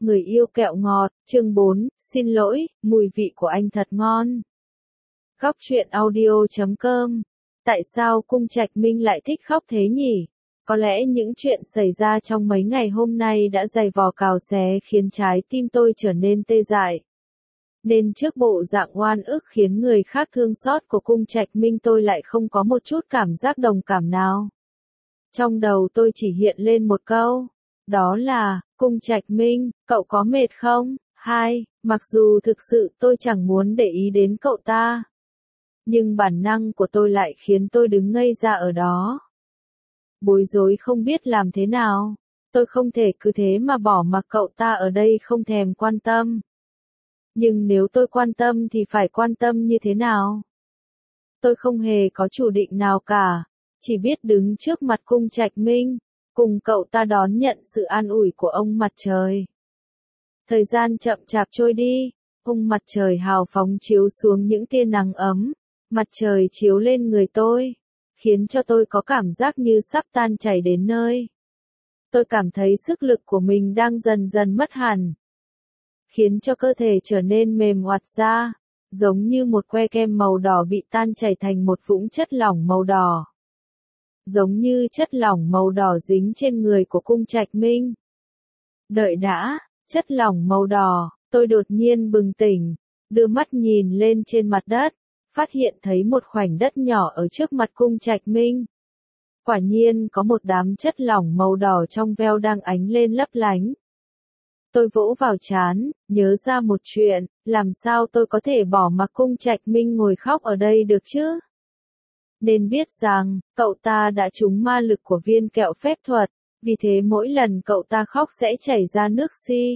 Người yêu kẹo ngọt, chương 4, xin lỗi, mùi vị của anh thật ngon. Góc truyện audio.com. Tại sao Cung Trạch Minh lại thích khóc thế nhỉ? Có lẽ những chuyện xảy ra trong mấy ngày hôm nay đã dày vò cào xé khiến trái tim tôi trở nên tê dại. Nên trước bộ dạng oan ức khiến người khác thương xót của Cung Trạch Minh tôi lại không có một chút cảm giác đồng cảm nào. Trong đầu tôi chỉ hiện lên một câu. Đó là, Cung Trạch Minh, cậu có mệt không? Mặc dù thực sự tôi chẳng muốn để ý đến cậu ta. Nhưng bản năng của tôi lại khiến tôi đứng ngây ra ở đó. Bối rối không biết làm thế nào. Tôi không thể cứ thế mà bỏ mặc cậu ta ở đây không thèm quan tâm. Nhưng nếu tôi quan tâm thì phải quan tâm như thế nào? Tôi không hề có chủ định nào cả. Chỉ biết đứng trước mặt Cung Trạch Minh, cùng cậu ta đón nhận sự an ủi của ông mặt trời. Thời gian chậm chạp trôi đi, ông mặt trời hào phóng chiếu xuống những tia nắng ấm, mặt trời chiếu lên người tôi, khiến cho tôi có cảm giác như sắp tan chảy đến nơi. Tôi cảm thấy sức lực của mình đang dần dần mất hẳn, khiến cho cơ thể trở nên mềm oặt ra, giống như một que kem màu đỏ bị tan chảy thành một vũng chất lỏng màu đỏ. Giống như chất lỏng màu đỏ dính trên người của Cung Trạch Minh. Đợi đã, chất lỏng màu đỏ, tôi đột nhiên bừng tỉnh, đưa mắt nhìn lên trên mặt đất, phát hiện thấy một khoảnh đất nhỏ ở trước mặt Cung Trạch Minh. Quả nhiên có một đám chất lỏng màu đỏ trong veo đang ánh lên lấp lánh. Tôi vỗ vào trán, nhớ ra một chuyện, làm sao tôi có thể bỏ mặc Cung Trạch Minh ngồi khóc ở đây được chứ? Nên biết rằng, cậu ta đã trúng ma lực của viên kẹo phép thuật, vì thế mỗi lần cậu ta khóc sẽ chảy ra nước si.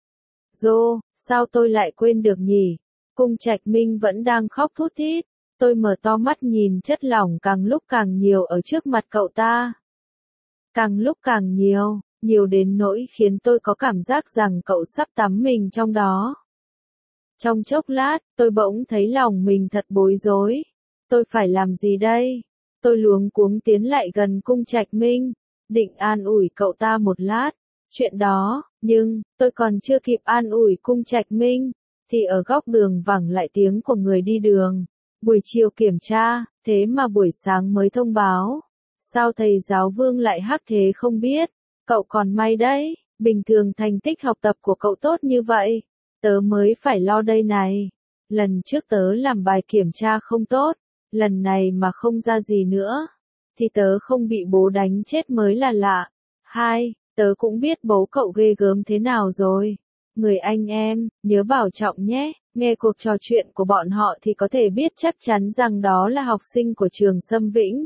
Sao tôi lại quên được nhỉ? Cung Trạch Minh vẫn đang khóc thút thít, tôi mở to mắt nhìn chất lỏng càng lúc càng nhiều ở trước mặt cậu ta. Càng lúc càng nhiều, nhiều đến nỗi khiến tôi có cảm giác rằng cậu sắp tắm mình trong đó. Trong chốc lát, tôi bỗng thấy lòng mình thật bối rối. Tôi phải làm gì đây? Tôi luống cuống tiến lại gần Cung Trạch Minh, định an ủi cậu ta một lát, chuyện đó, nhưng, tôi còn chưa kịp an ủi Cung Trạch Minh, thì ở góc đường vẳng lại tiếng của người đi đường. Buổi chiều kiểm tra, thế mà buổi sáng mới thông báo. Sao thầy giáo Vương lại hắc thế không biết? Cậu còn may đấy, bình thường thành tích học tập của cậu tốt như vậy. Tớ mới phải lo đây này. Lần trước tớ làm bài kiểm tra không tốt. Lần này mà không ra gì nữa, thì tớ không bị bố đánh chết mới là lạ. Tớ cũng biết bố cậu ghê gớm thế nào rồi. Người anh em, nhớ bảo trọng nhé. Nghe cuộc trò chuyện của bọn họ thì có thể biết chắc chắn rằng đó là học sinh của trường Sâm Vĩnh.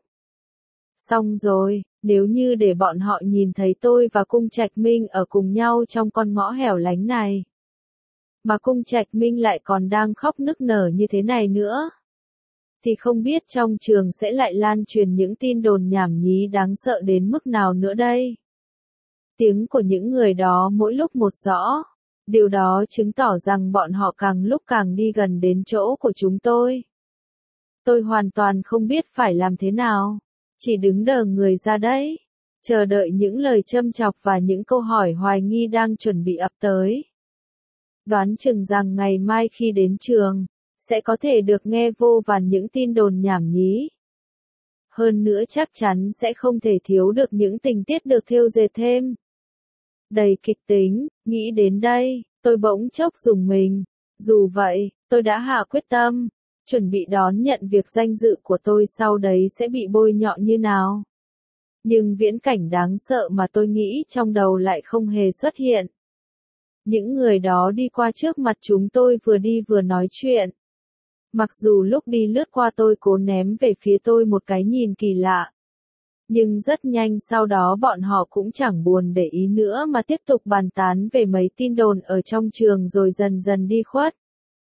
Xong rồi, nếu như để bọn họ nhìn thấy tôi và Cung Trạch Minh ở cùng nhau trong con ngõ hẻo lánh này, mà Cung Trạch Minh lại còn đang khóc nức nở như thế này nữa, thì không biết trong trường sẽ lại lan truyền những tin đồn nhảm nhí đáng sợ đến mức nào nữa đây. Tiếng của những người đó mỗi lúc một rõ, điều đó chứng tỏ rằng bọn họ càng lúc càng đi gần đến chỗ của chúng tôi. Tôi hoàn toàn không biết phải làm thế nào, chỉ đứng đờ người ra đấy, chờ đợi những lời châm chọc và những câu hỏi hoài nghi đang chuẩn bị ập tới. Đoán chừng rằng ngày mai khi đến trường, sẽ có thể được nghe vô vàn những tin đồn nhảm nhí. Hơn nữa chắc chắn sẽ không thể thiếu được những tình tiết được thêu dệt thêm. Đầy kịch tính, nghĩ đến đây, tôi bỗng chốc rùng mình. Dù vậy, tôi đã hạ quyết tâm, chuẩn bị đón nhận việc danh dự của tôi sau đấy sẽ bị bôi nhọ như nào. Nhưng viễn cảnh đáng sợ mà tôi nghĩ trong đầu lại không hề xuất hiện. Những người đó đi qua trước mặt chúng tôi vừa đi vừa nói chuyện. Mặc dù lúc đi lướt qua tôi cố ném về phía tôi một cái nhìn kỳ lạ. Nhưng rất nhanh sau đó bọn họ cũng chẳng buồn để ý nữa mà tiếp tục bàn tán về mấy tin đồn ở trong trường rồi dần dần đi khuất.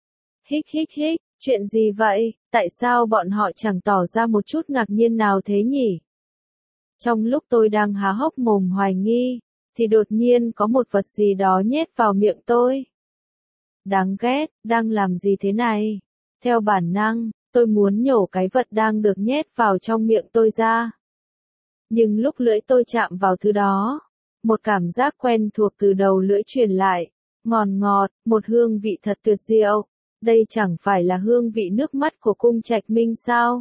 Chuyện gì vậy? Tại sao bọn họ chẳng tỏ ra một chút ngạc nhiên nào thế nhỉ? Trong lúc tôi đang há hốc mồm hoài nghi, thì đột nhiên có một vật gì đó nhét vào miệng tôi. Đáng ghét, đang làm gì thế này? Theo bản năng, tôi muốn nhổ cái vật đang được nhét vào trong miệng tôi ra. Nhưng lúc lưỡi tôi chạm vào thứ đó, một cảm giác quen thuộc từ đầu lưỡi truyền lại, Ngọt ngọt, một hương vị thật tuyệt diệu. Đây chẳng phải là hương vị nước mắt của cung Trạch Minh sao?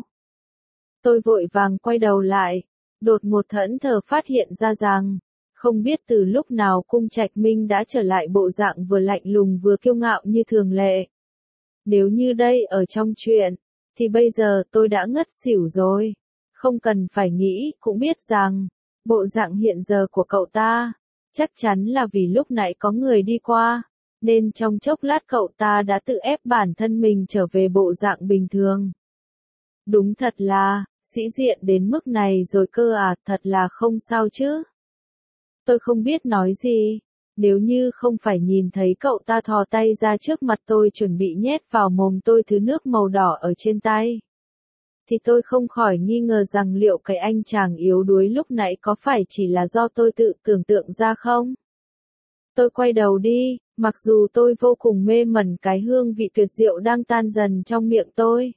Tôi vội vàng quay đầu lại, đột ngột thẫn thờ phát hiện ra rằng, không biết từ lúc nào cung Trạch Minh đã trở lại bộ dạng vừa lạnh lùng vừa kiêu ngạo như thường lệ. Nếu như đây ở trong chuyện, thì bây giờ tôi đã ngất xỉu rồi. Không cần phải nghĩ, cũng biết rằng, bộ dạng hiện giờ của cậu ta, chắc chắn là vì lúc nãy có người đi qua, nên trong chốc lát cậu ta đã tự ép bản thân mình trở về bộ dạng bình thường. Đúng thật là, sĩ diện đến mức này rồi cơ à, thật là không sao chứ. Tôi không biết nói gì, nếu như không phải nhìn thấy cậu ta thò tay ra trước mặt tôi chuẩn bị nhét vào mồm tôi thứ nước màu đỏ ở trên tay, thì tôi không khỏi nghi ngờ rằng liệu cái anh chàng yếu đuối lúc nãy có phải chỉ là do tôi tự tưởng tượng ra không? Tôi quay đầu đi, mặc dù tôi vô cùng mê mẩn cái hương vị tuyệt diệu đang tan dần trong miệng tôi.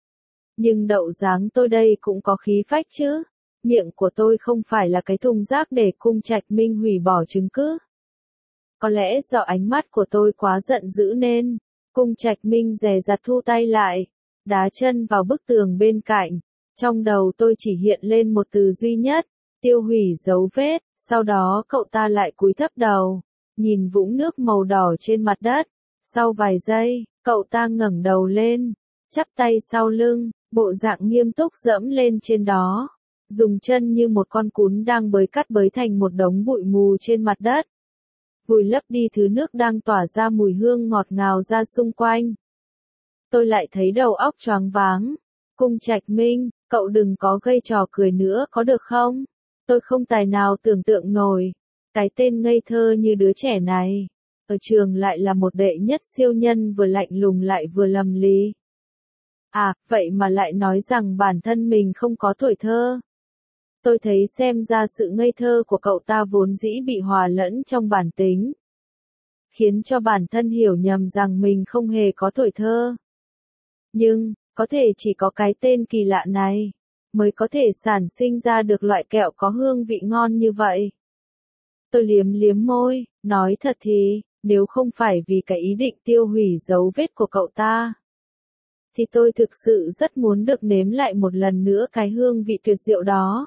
Nhưng đậu dáng tôi đây cũng có khí phách chứ. Miệng của tôi không phải là cái thùng rác để cung Trạch Minh hủy bỏ chứng cứ. Có lẽ do ánh mắt của tôi quá giận dữ nên, cung Trạch Minh dè dặt thu tay lại, đá chân vào bức tường bên cạnh. Trong đầu tôi chỉ hiện lên một từ duy nhất, tiêu hủy dấu vết, sau đó cậu ta lại cúi thấp đầu, nhìn vũng nước màu đỏ trên mặt đất. Sau vài giây, cậu ta ngẩng đầu lên, chắp tay sau lưng, bộ dạng nghiêm túc dẫm lên trên đó, dùng chân như một con cún đang bới cắt bới thành một đống bụi mù trên mặt đất, vùi lấp đi thứ nước đang tỏa ra mùi hương ngọt ngào ra xung quanh. Tôi lại thấy đầu óc choáng váng. Cung Trạch Minh, cậu đừng có gây trò cười nữa có được không? Tôi không tài nào tưởng tượng nổi, cái tên ngây thơ như đứa trẻ này, ở trường lại là một đệ nhất siêu nhân vừa lạnh lùng lại vừa lầm lì. À, vậy mà lại nói rằng bản thân mình không có tuổi thơ. Tôi thấy xem ra sự ngây thơ của cậu ta vốn dĩ bị hòa lẫn trong bản tính, khiến cho bản thân hiểu nhầm rằng mình không hề có tuổi thơ. Nhưng, có thể chỉ có cái tên kỳ lạ này, mới có thể sản sinh ra được loại kẹo có hương vị ngon như vậy. Tôi liếm liếm môi, nói thật thì, nếu không phải vì cái ý định tiêu hủy dấu vết của cậu ta, thì tôi thực sự rất muốn được nếm lại một lần nữa cái hương vị tuyệt diệu đó.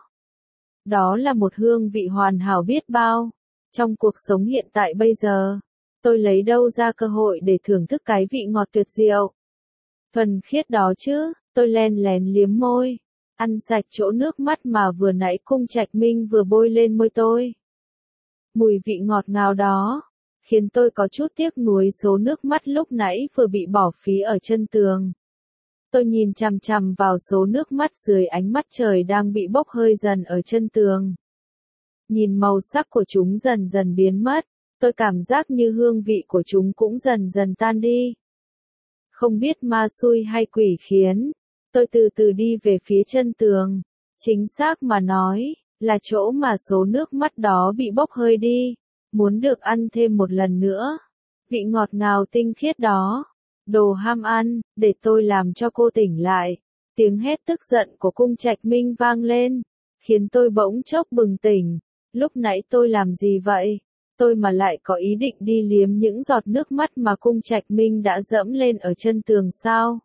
Đó là một hương vị hoàn hảo biết bao. Trong cuộc sống hiện tại bây giờ, tôi lấy đâu ra cơ hội để thưởng thức cái vị ngọt tuyệt diệu thuần khiết đó chứ. Tôi len lén liếm môi, ăn sạch chỗ nước mắt mà vừa nãy cung Trạch Minh vừa bôi lên môi tôi. Mùi vị ngọt ngào đó, khiến tôi có chút tiếc nuối số nước mắt lúc nãy vừa bị bỏ phí ở chân tường. Tôi nhìn chằm chằm vào số nước mắt dưới ánh mắt trời đang bị bốc hơi dần ở chân tường. Nhìn màu sắc của chúng dần dần biến mất, tôi cảm giác như hương vị của chúng cũng dần dần tan đi. Không biết ma xui hay quỷ khiến, tôi từ từ đi về phía chân tường. Chính xác mà nói, là chỗ mà số nước mắt đó bị bốc hơi đi, muốn được ăn thêm một lần nữa. Vị ngọt ngào tinh khiết đó. Đồ ham ăn, để tôi làm cho cô tỉnh lại. Tiếng hét tức giận của cung Trạch Minh vang lên, khiến tôi bỗng chốc bừng tỉnh. Lúc nãy tôi làm gì vậy? Tôi mà lại có ý định đi liếm những giọt nước mắt mà cung Trạch Minh đã dẫm lên ở chân tường sao?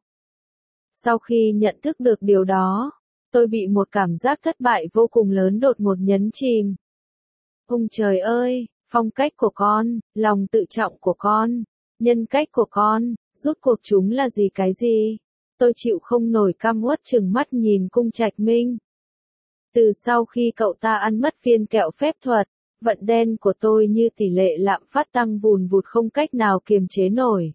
Sau khi nhận thức được điều đó, tôi bị một cảm giác thất bại vô cùng lớn đột ngột nhấn chìm. Ông trời ơi, phong cách của con, lòng tự trọng của con, nhân cách của con, rốt cuộc chúng là gì cái gì? Tôi chịu không nổi căm uất trừng mắt nhìn cung Trạch Minh. Từ sau khi cậu ta ăn mất viên kẹo phép thuật, vận đen của tôi như tỷ lệ lạm phát tăng vùn vụt không cách nào kiềm chế nổi.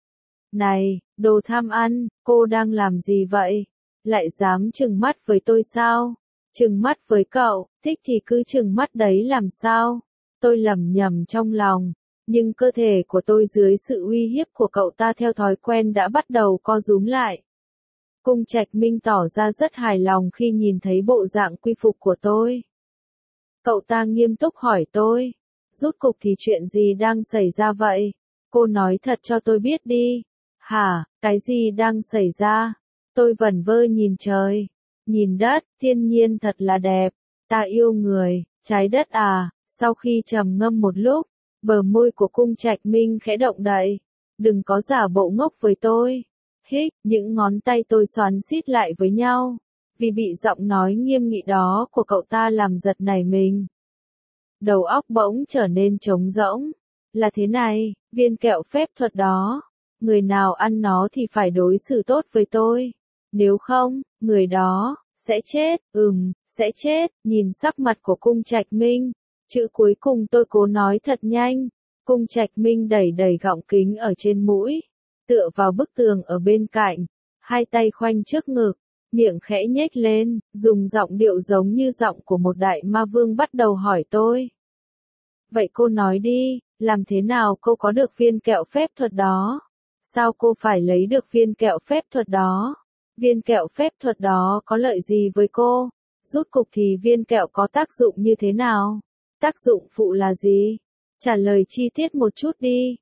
Này, đồ tham ăn, cô đang làm gì vậy? Lại dám trừng mắt với tôi sao? Trừng mắt với cậu, thích thì cứ trừng mắt đấy làm sao? Tôi lẩm nhẩm trong lòng, nhưng cơ thể của tôi dưới sự uy hiếp của cậu ta theo thói quen đã bắt đầu co rúm lại. Cung Trạch Minh tỏ ra rất hài lòng khi nhìn thấy bộ dạng quy phục của tôi. Cậu ta nghiêm túc hỏi tôi, rốt cục thì chuyện gì đang xảy ra vậy? Cô nói thật cho tôi biết đi. Hả, cái gì đang xảy ra? Tôi vẩn vơ nhìn trời, nhìn đất, thiên nhiên thật là đẹp. Ta yêu người, trái đất à. Sau khi trầm ngâm một lúc, Bờ môi của Cung Trạch Minh khẽ động đậy. Đừng có giả bộ ngốc với tôi. Hích, những ngón tay tôi xoắn xít lại với nhau. Vì bị giọng nói nghiêm nghị đó của cậu ta làm giật nảy mình. Đầu óc bỗng trở nên trống rỗng. Là thế này, viên kẹo phép thuật đó. Người nào ăn nó thì phải đối xử tốt với tôi. Nếu không, người đó sẽ chết. Sẽ chết. Nhìn sắc mặt của Cung Trạch Minh. Chữ cuối cùng tôi cố nói thật nhanh. Cung Trạch Minh đẩy đẩy gọng kính ở trên mũi. Tựa vào bức tường ở bên cạnh. Hai tay khoanh trước ngực. Miệng khẽ nhếch lên, dùng giọng điệu giống như giọng của một đại ma vương bắt đầu hỏi tôi. Vậy cô nói đi, làm thế nào cô có được viên kẹo phép thuật đó? Sao cô phải lấy được viên kẹo phép thuật đó? Viên kẹo phép thuật đó có lợi gì với cô? Rốt cục thì viên kẹo có tác dụng như thế nào? Tác dụng phụ là gì? Trả lời chi tiết một chút đi.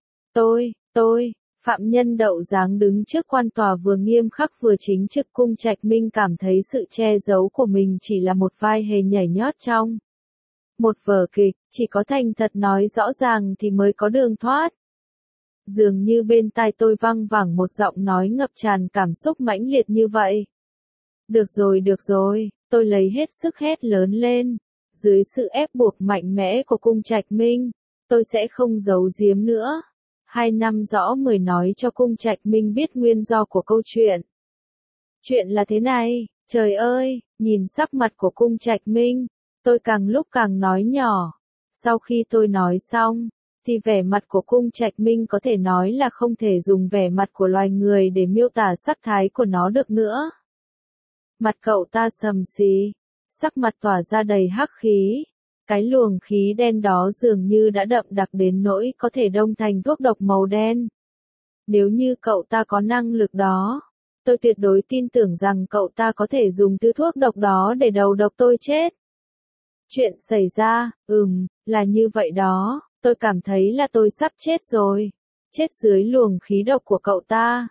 Tôi, phạm nhân Đậu Giáng đứng trước quan tòa vừa nghiêm khắc vừa chính trực. Cung Trạch Minh cảm thấy sự che giấu của mình chỉ là một vai hề nhảy nhót trong một vở kịch, chỉ có thành thật nói rõ ràng thì mới có đường thoát. Dường như bên tai tôi văng vẳng một giọng nói ngập tràn cảm xúc mãnh liệt như vậy. Được rồi, tôi lấy hết sức hét lớn lên. Dưới sự ép buộc mạnh mẽ của Cung Trạch Minh, tôi sẽ không giấu giếm nữa. 2 năm rõ 10 nói cho Cung Trạch Minh biết nguyên do của câu chuyện. Chuyện là thế này, trời ơi, nhìn sắc mặt của Cung Trạch Minh, tôi càng lúc càng nói nhỏ. Sau khi tôi nói xong, thì vẻ mặt của Cung Trạch Minh có thể nói là không thể dùng vẻ mặt của loài người để miêu tả sắc thái của nó được nữa. Mặt cậu ta sầm xí, sắc mặt tỏa ra đầy hắc khí. Cái luồng khí đen đó dường như đã đậm đặc đến nỗi có thể đông thành thuốc độc màu đen. Nếu như cậu ta có năng lực đó, tôi tuyệt đối tin tưởng rằng cậu ta có thể dùng thứ thuốc độc đó để đầu độc tôi chết. Chuyện xảy ra, là như vậy đó, tôi cảm thấy là tôi sắp chết rồi. Chết dưới luồng khí độc của cậu ta.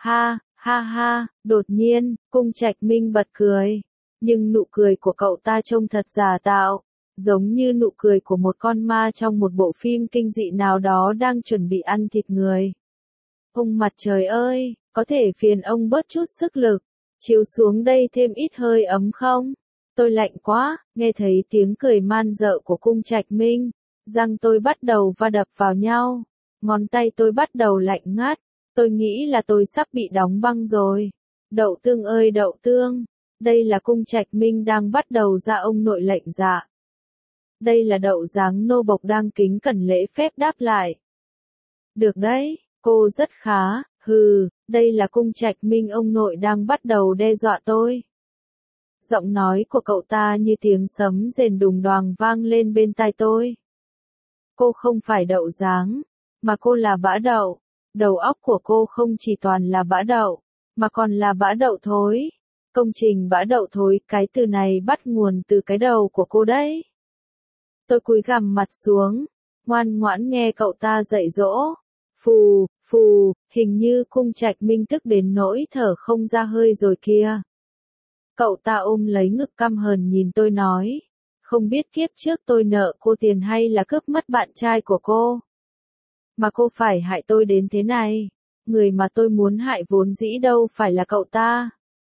Ha, đột nhiên, Cung Trạch Minh bật cười. Nhưng nụ cười của cậu ta trông thật giả tạo. Giống như nụ cười của một con ma trong một bộ phim kinh dị nào đó đang chuẩn bị ăn thịt người. Ông mặt trời ơi, có thể phiền ông bớt chút sức lực, chiếu xuống đây thêm ít hơi ấm không? Tôi lạnh quá, nghe thấy tiếng cười man dợ của Cung Trạch Minh, răng tôi bắt đầu va đập vào nhau, ngón tay tôi bắt đầu lạnh ngắt, tôi nghĩ là tôi sắp bị đóng băng rồi. Đậu Tương ơi Đậu Tương, đây là Cung Trạch Minh đang bắt đầu ra ông nội lệnh dạ. Đây là Đậu Giáng nô bộc đang kính cẩn lễ phép đáp lại. Được đấy, cô rất khá, đây là Cung Trạch Minh ông nội đang bắt đầu đe dọa tôi. Giọng nói của cậu ta như tiếng sấm rền đùng đoàng vang lên bên tai tôi. Cô không phải Đậu Giáng, mà cô là bã đậu. Đầu óc của cô không chỉ toàn là bã đậu, mà còn là bã đậu thối. Công trình bã đậu thối, cái từ này bắt nguồn từ cái đầu của cô đấy. Tôi cúi gằm mặt xuống, ngoan ngoãn nghe cậu ta dạy dỗ. Phù, hình như Cung Trạch Minh tức đến nỗi thở không ra hơi rồi kia. Cậu ta ôm lấy ngực căm hờn nhìn tôi nói, không biết kiếp trước tôi nợ cô tiền hay là cướp mất bạn trai của cô. Mà cô phải hại tôi đến thế này, người mà tôi muốn hại vốn dĩ đâu phải là cậu ta.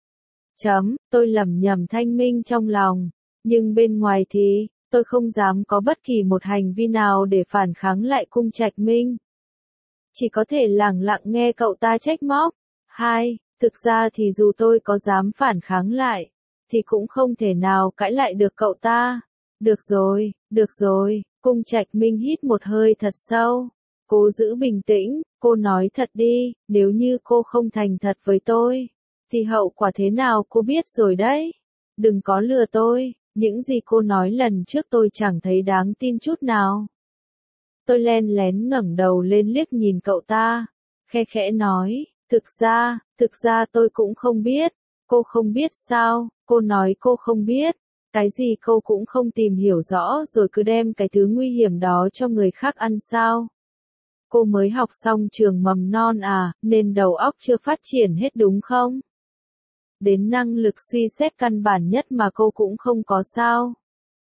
Tôi lẩm nhẩm thanh minh trong lòng, nhưng bên ngoài thì, tôi không dám có bất kỳ một hành vi nào để phản kháng lại Cung Trạch Minh. Chỉ có thể lẳng lặng nghe cậu ta trách móc. Thực ra thì dù tôi có dám phản kháng lại, thì cũng không thể nào cãi lại được cậu ta. Được rồi, Cung Trạch Minh hít một hơi thật sâu. Cô giữ bình tĩnh, cô nói thật đi, nếu như cô không thành thật với tôi, thì hậu quả thế nào cô biết rồi đấy. Đừng có lừa tôi, những gì cô nói lần trước tôi chẳng thấy đáng tin chút nào. Tôi len lén ngẩng đầu lên liếc nhìn cậu ta, khe khẽ nói, thực ra tôi cũng không biết. Cô không biết sao? Cô nói cô không biết. Cái gì cô cũng không tìm hiểu rõ rồi cứ đem cái thứ nguy hiểm đó cho người khác ăn sao? Cô mới học xong trường mầm non à, nên đầu óc chưa phát triển hết đúng không? Đến năng lực suy xét căn bản nhất mà cô cũng không có sao?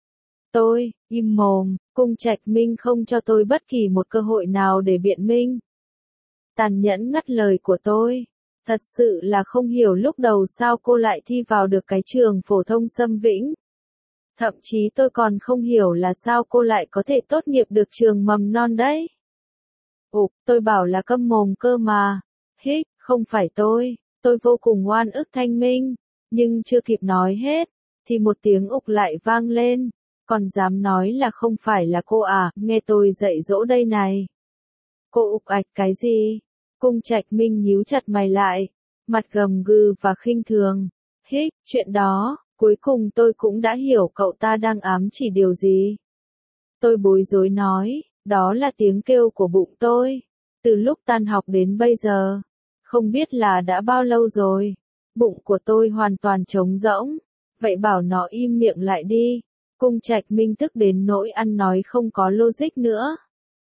Tôi, im mồm, Cung Trạch Minh không cho tôi bất kỳ một cơ hội nào để biện minh. Tàn nhẫn ngắt lời của tôi. Thật sự là không hiểu lúc đầu sao cô lại thi vào được cái trường phổ thông Sâm Vĩnh. Thậm chí tôi còn không hiểu là sao cô lại có thể tốt nghiệp được trường mầm non đấy. Ục, tôi bảo là câm mồm cơ mà. Hích, không phải tôi vô cùng oan ức Thanh Minh, nhưng chưa kịp nói hết, thì một tiếng ục lại vang lên, còn dám nói là không phải là cô à, nghe tôi dạy dỗ đây này. Cô ục ạch cái gì? Cung Trạch Minh nhíu chặt mày lại, mặt gầm gừ và khinh thường. Hích, chuyện đó, cuối cùng tôi cũng đã hiểu cậu ta đang ám chỉ điều gì. Tôi bối rối nói, đó là tiếng kêu của bụng tôi. Từ lúc tan học đến bây giờ, không biết là đã bao lâu rồi, bụng của tôi hoàn toàn trống rỗng. Vậy bảo nó im miệng lại đi. Cung Trạch Minh tức đến nỗi ăn nói không có logic nữa.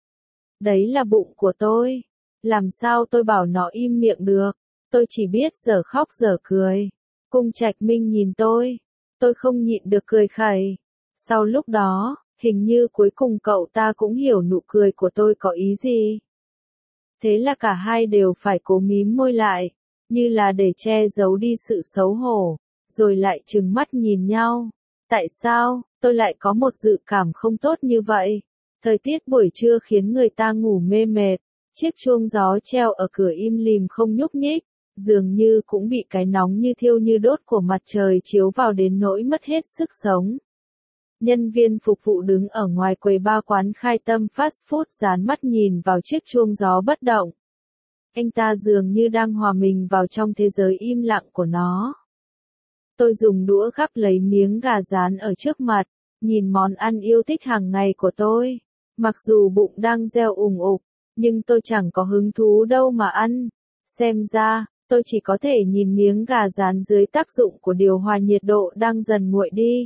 Đấy là bụng của tôi. Làm sao tôi bảo nó im miệng được? Tôi chỉ biết giờ khóc giờ cười. Cung Trạch Minh nhìn tôi không nhịn được cười khẩy. Sau lúc đó, hình như cuối cùng cậu ta cũng hiểu nụ cười của tôi có ý gì. Thế là cả hai đều phải cố mím môi lại, như là để che giấu đi sự xấu hổ, rồi lại trừng mắt nhìn nhau. Tại sao, tôi lại có một dự cảm không tốt như vậy? Thời tiết buổi trưa khiến người ta ngủ mê mệt, chiếc chuông gió treo ở cửa im lìm không nhúc nhích, dường như cũng bị cái nóng như thiêu như đốt của mặt trời chiếu vào đến nỗi mất hết sức sống. Nhân viên phục vụ đứng ở ngoài quầy ba quán Khai Tâm fast food dán mắt nhìn vào chiếc chuông gió bất động. Anh ta dường như đang hòa mình vào trong thế giới im lặng của nó. Tôi dùng đũa gắp lấy miếng gà rán ở trước mặt, nhìn món ăn yêu thích hàng ngày của tôi. Mặc dù bụng đang reo ùng ục, nhưng tôi chẳng có hứng thú đâu mà ăn. Xem ra, tôi chỉ có thể nhìn miếng gà rán dưới tác dụng của điều hòa nhiệt độ đang dần nguội đi.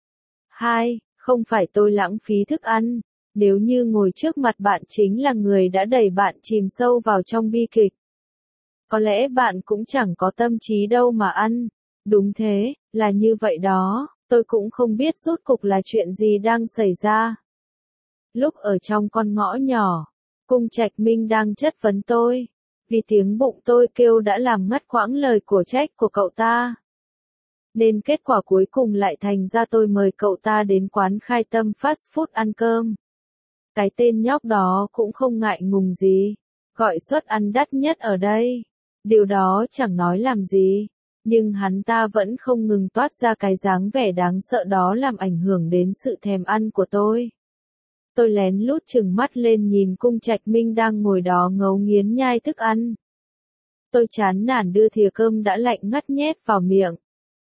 2. Không phải tôi lãng phí thức ăn. Nếu như ngồi trước mặt bạn chính là người đã đẩy bạn chìm sâu vào trong bi kịch. Có lẽ bạn cũng chẳng có tâm trí đâu mà ăn. Đúng thế, là như vậy đó, tôi cũng không biết rốt cục là chuyện gì đang xảy ra. Lúc ở trong con ngõ nhỏ, Cung Trạch Minh đang chất vấn tôi, vì tiếng bụng tôi kêu đã làm ngắt quãng lời của trách của cậu ta. Nên kết quả cuối cùng lại thành ra tôi mời cậu ta đến quán Khai Tâm fast food ăn cơm. Cái tên nhóc đó cũng không ngại ngùng gì, gọi suất ăn đắt nhất ở đây. Điều đó chẳng nói làm gì, nhưng hắn ta vẫn không ngừng toát ra cái dáng vẻ đáng sợ đó làm ảnh hưởng đến sự thèm ăn của tôi. Tôi lén lút trừng mắt lên nhìn Cung Trạch Minh đang ngồi đó ngấu nghiến nhai thức ăn. Tôi chán nản đưa thìa cơm đã lạnh ngắt nhét vào miệng.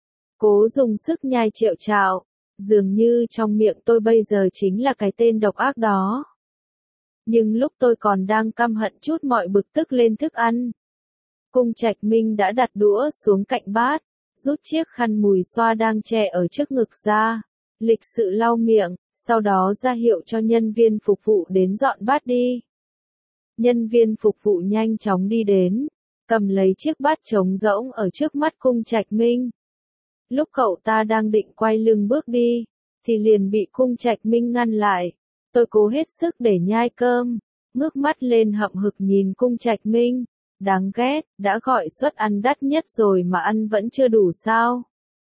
Cố dùng sức nhai triệu trạo, dường như trong miệng tôi bây giờ chính là cái tên độc ác đó. Nhưng lúc tôi còn đang căm hận chút mọi bực tức lên thức ăn, Cung Trạch Minh đã đặt đũa xuống cạnh bát, rút chiếc khăn mùi xoa đang che ở trước ngực ra, lịch sự lau miệng, sau đó ra hiệu cho nhân viên phục vụ đến dọn bát đi. Nhân viên phục vụ nhanh chóng đi đến, cầm lấy chiếc bát trống rỗng ở trước mắt Cung Trạch Minh. Lúc cậu ta đang định quay lưng bước đi, thì liền bị Cung Trạch Minh ngăn lại. Tôi cố hết sức để nhai cơm, ngước mắt lên hậm hực nhìn Cung Trạch Minh. Đáng ghét, đã gọi suất ăn đắt nhất rồi mà ăn vẫn chưa đủ sao?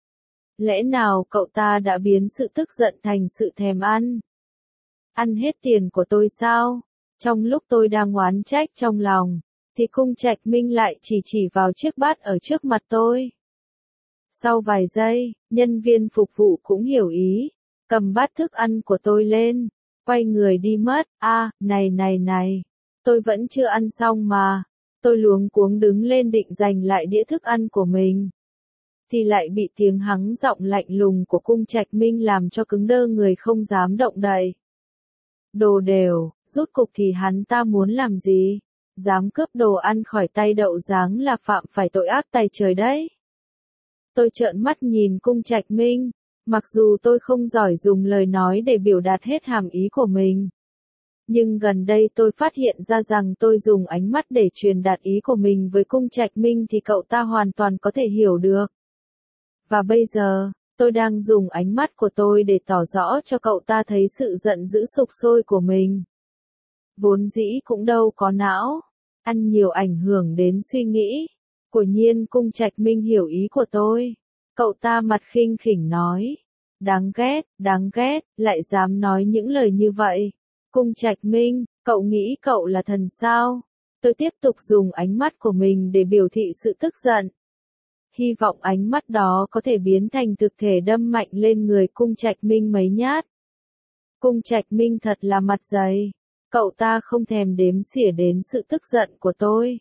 Lẽ nào cậu ta đã biến sự tức giận thành sự thèm ăn? Ăn hết tiền của tôi sao? Trong lúc tôi đang oán trách trong lòng, thì Cung Trạch Minh lại chỉ vào chiếc bát ở trước mặt tôi. Sau vài giây, nhân viên phục vụ cũng hiểu ý, cầm bát thức ăn của tôi lên, quay người đi mất. Này, tôi vẫn chưa ăn xong mà. Tôi luống cuống đứng lên định giành lại đĩa thức ăn của mình, thì lại bị tiếng hắng giọng lạnh lùng của Cung Trạch Minh làm cho cứng đơ người không dám động đậy. Đồ đều, rốt cục thì hắn ta muốn làm gì? Dám cướp đồ ăn khỏi tay Đậu Giáng là phạm phải tội ác tày trời đấy. Tôi trợn mắt nhìn Cung Trạch Minh, mặc dù tôi không giỏi dùng lời nói để biểu đạt hết hàm ý của mình. Nhưng gần đây tôi phát hiện ra rằng tôi dùng ánh mắt để truyền đạt ý của mình với Cung Trạch Minh thì cậu ta hoàn toàn có thể hiểu được. Và bây giờ, Tôi đang dùng ánh mắt của tôi để tỏ rõ cho cậu ta thấy sự giận dữ sục sôi của mình. Vốn dĩ cũng đâu có não, ăn nhiều ảnh hưởng đến suy nghĩ. Của Nhiên Cung Trạch Minh hiểu ý của tôi. Cậu ta mặt khinh khỉnh nói. Đáng ghét, lại dám nói những lời như vậy. Cung Trạch Minh, cậu nghĩ cậu là thần sao? Tôi tiếp tục dùng ánh mắt của mình để biểu thị sự tức giận. Hy vọng ánh mắt đó có thể biến thành thực thể đâm mạnh lên người Cung Trạch Minh mấy nhát. Cung Trạch Minh thật là mặt dày. Cậu ta không thèm đếm xỉa đến sự tức giận của tôi,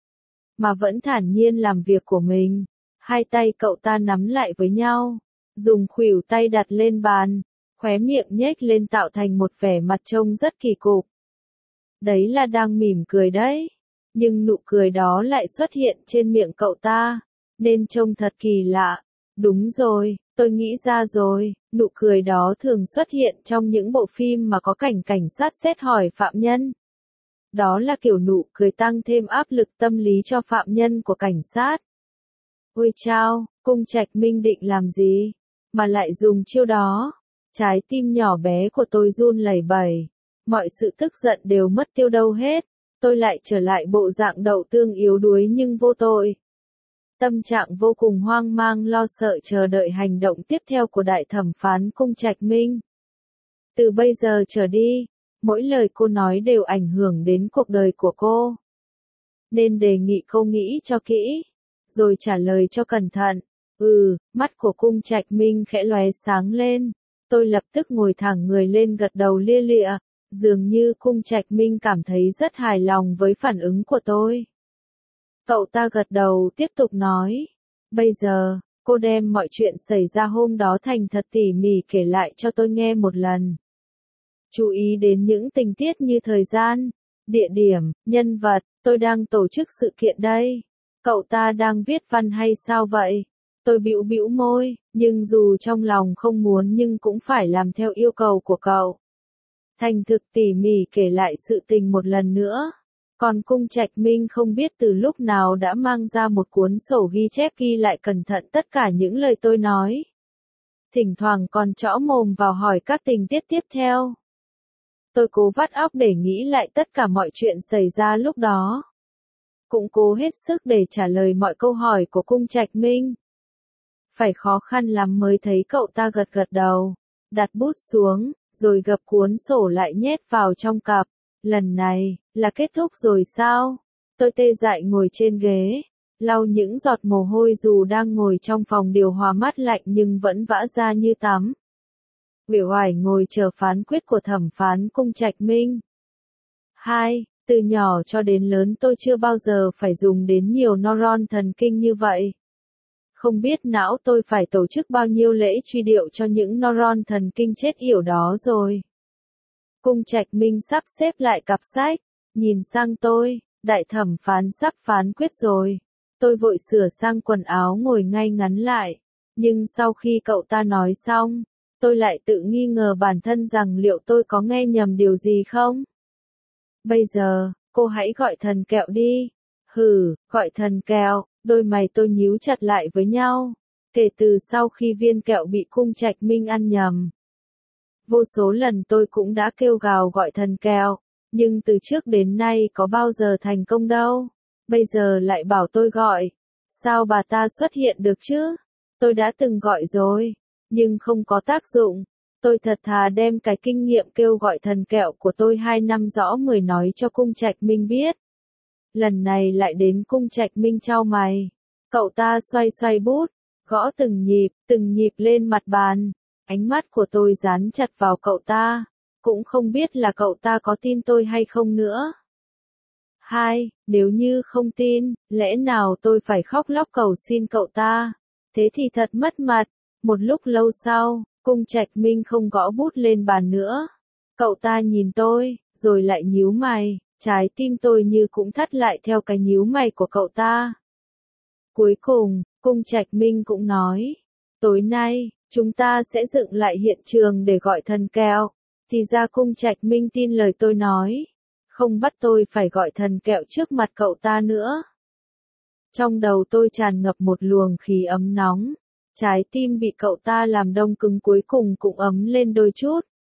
mà vẫn thản nhiên làm việc của mình. Hai tay cậu ta nắm lại với nhau, dùng khuỷu tay đặt lên bàn, khóe miệng nhếch lên tạo thành một vẻ mặt trông rất kỳ cục. Đấy là đang mỉm cười đấy, nhưng nụ cười đó lại xuất hiện trên miệng cậu ta, nên trông thật kỳ lạ. Đúng rồi, tôi nghĩ ra rồi, nụ cười đó thường xuất hiện trong những bộ phim mà có cảnh cảnh sát xét hỏi phạm nhân. Đó là kiểu nụ cười tăng thêm áp lực tâm lý cho phạm nhân của cảnh sát. Ôi chao, Cung Trạch Minh định làm gì? Mà lại dùng chiêu đó. Trái tim nhỏ bé của tôi run lẩy bẩy. Mọi sự tức giận đều mất tiêu đâu hết. Tôi lại trở lại bộ dạng đậu tương yếu đuối nhưng vô tội. Tâm trạng vô cùng hoang mang lo sợ chờ đợi hành động tiếp theo của đại thẩm phán Cung Trạch Minh. Từ bây giờ trở đi, mỗi lời cô nói đều ảnh hưởng đến cuộc đời của cô. Nên đề nghị cô nghĩ cho kỹ, rồi trả lời cho cẩn thận. Mắt của Cung Trạch Minh khẽ lóe sáng lên. Tôi lập tức ngồi thẳng người lên gật đầu lia lịa. Dường như Cung Trạch Minh cảm thấy rất hài lòng với phản ứng của tôi. Cậu ta gật đầu tiếp tục nói. Bây giờ, cô đem mọi chuyện xảy ra hôm đó thành thật tỉ mỉ kể lại cho tôi nghe một lần. Chú ý đến những tình tiết như thời gian, địa điểm, nhân vật. Tôi đang tổ chức sự kiện đây. Cậu ta đang viết văn hay sao vậy? Tôi bĩu bĩu môi, nhưng dù trong lòng không muốn nhưng cũng phải làm theo yêu cầu của cậu. Thành thực tỉ mỉ kể lại sự tình một lần nữa. Còn Cung Trạch Minh không biết từ lúc nào đã mang ra một cuốn sổ ghi chép ghi lại cẩn thận tất cả những lời tôi nói. Thỉnh thoảng còn trõ mồm vào hỏi các tình tiết tiếp theo. Tôi cố vắt óc để nghĩ lại tất cả mọi chuyện xảy ra lúc đó. Cũng cố hết sức để trả lời mọi câu hỏi của Cung Trạch Minh. Phải khó khăn lắm mới thấy cậu ta gật gật đầu, đặt bút xuống, rồi gập cuốn sổ lại nhét vào trong cặp. Lần này, là kết thúc rồi sao? Tôi tê dại ngồi trên ghế, lau những giọt mồ hôi dù đang ngồi trong phòng điều hòa mát lạnh nhưng vẫn vã ra như tắm. Uể oải ngồi chờ phán quyết của thẩm phán Cung Trạch Minh. 2. Từ nhỏ cho đến lớn tôi chưa bao giờ phải dùng đến nhiều neuron thần kinh như vậy. Không biết não tôi phải tổ chức bao nhiêu lễ truy điệu cho những neuron thần kinh chết yểu đó rồi. Cung Trạch Minh sắp xếp lại cặp sách, nhìn sang tôi, đại thẩm phán sắp phán quyết rồi. Tôi vội sửa sang quần áo ngồi ngay ngắn lại, nhưng sau khi cậu ta nói xong, tôi lại tự nghi ngờ bản thân rằng liệu tôi có nghe nhầm điều gì không? Bây giờ, cô hãy gọi thần kẹo đi. Gọi thần kẹo, đôi mày tôi nhíu chặt lại với nhau. Kể từ sau khi viên kẹo bị Cung Trạch Minh ăn nhầm. Vô số lần tôi cũng đã kêu gào gọi thần kẹo, nhưng từ trước đến nay có bao giờ thành công đâu. Bây giờ lại bảo tôi gọi. Sao bà ta xuất hiện được chứ? Tôi đã từng gọi rồi, nhưng không có tác dụng. Tôi thật thà đem cái kinh nghiệm kêu gọi thần kẹo của tôi 2 năm rõ 10 nói cho Cung Trạch Minh biết. Lần này lại đến Cung Trạch Minh chau mày. Cậu ta xoay xoay bút, gõ từng nhịp lên mặt bàn. Ánh mắt của tôi dán chặt vào cậu ta, cũng không biết là cậu ta có tin tôi hay không nữa. 2. Nếu như không tin, lẽ nào tôi phải khóc lóc cầu xin cậu ta? Thế thì thật mất mặt. Một lúc lâu sau, Cung Trạch Minh không gõ bút lên bàn nữa. Cậu ta nhìn tôi, rồi lại nhíu mày, trái tim tôi như cũng thắt lại theo cái nhíu mày của cậu ta. Cuối cùng, Cung Trạch Minh cũng nói, tối nay, chúng ta sẽ dựng lại hiện trường để gọi thần kẹo. Thì ra Cung Trạch Minh tin lời tôi nói, không bắt tôi phải gọi thần kẹo trước mặt cậu ta nữa. Trong đầu tôi tràn ngập một luồng khí ấm nóng. Trái tim bị cậu ta làm đông cứng cuối cùng cũng ấm lên đôi chút.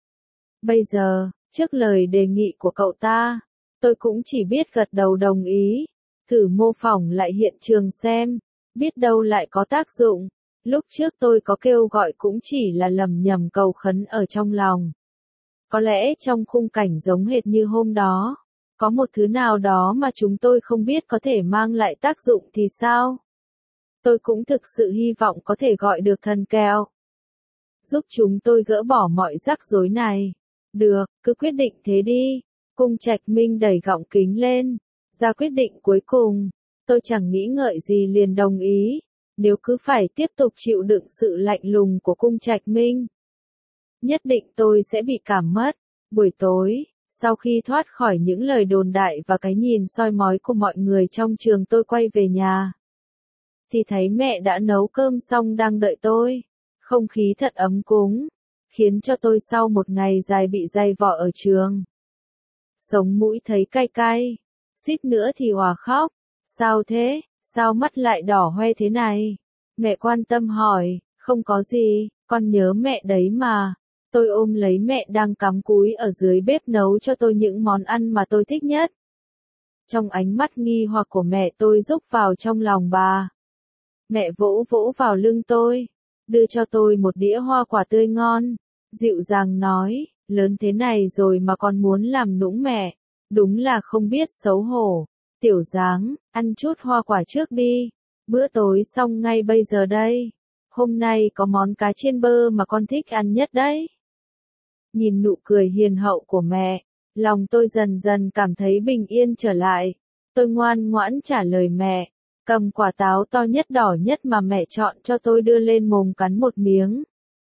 Bây giờ, trước lời đề nghị của cậu ta, tôi cũng chỉ biết gật đầu đồng ý, thử mô phỏng lại hiện trường xem, biết đâu lại có tác dụng. Lúc trước tôi có kêu gọi cũng chỉ là lầm nhầm cầu khấn ở trong lòng. Có lẽ trong khung cảnh giống hệt như hôm đó, có một thứ nào đó mà chúng tôi không biết có thể mang lại tác dụng thì sao? Tôi cũng thực sự hy vọng có thể gọi được thần kèo, giúp chúng tôi gỡ bỏ mọi rắc rối này. Được, cứ quyết định thế đi. Cung Trạch Minh đẩy gọng kính lên, ra quyết định cuối cùng. Tôi chẳng nghĩ ngợi gì liền đồng ý. Nếu cứ phải tiếp tục chịu đựng sự lạnh lùng của Cung Trạch Minh, nhất định tôi sẽ bị cảm mất. Buổi tối, sau khi thoát khỏi những lời đồn đại và cái nhìn soi mói của mọi người trong trường, tôi quay về nhà, thì thấy mẹ đã nấu cơm xong đang đợi tôi. Không khí thật ấm cúng, khiến cho tôi sau một ngày dài bị dày vò ở trường, sống mũi thấy cay cay, suýt nữa thì òa khóc. Sao thế? Sao mắt lại đỏ hoe thế này? Mẹ quan tâm hỏi. Không có gì, con nhớ mẹ đấy mà. Tôi ôm lấy mẹ đang cắm cúi ở dưới bếp nấu cho tôi những món ăn mà tôi thích nhất. Trong ánh mắt nghi hoặc của mẹ, tôi rúc vào trong lòng bà. Mẹ vỗ vỗ vào lưng tôi, đưa cho tôi một đĩa hoa quả tươi ngon, dịu dàng nói, lớn thế này rồi mà còn muốn làm nũng mẹ, đúng là không biết xấu hổ. Tiểu Giáng, ăn chút hoa quả trước đi, bữa tối xong ngay bây giờ đây. Hôm nay có món cá chiên bơ mà con thích ăn nhất đấy. Nhìn nụ cười hiền hậu của mẹ, lòng tôi dần dần cảm thấy bình yên trở lại. Tôi ngoan ngoãn trả lời mẹ, cầm quả táo to nhất đỏ nhất mà mẹ chọn cho tôi đưa lên mồm cắn một miếng.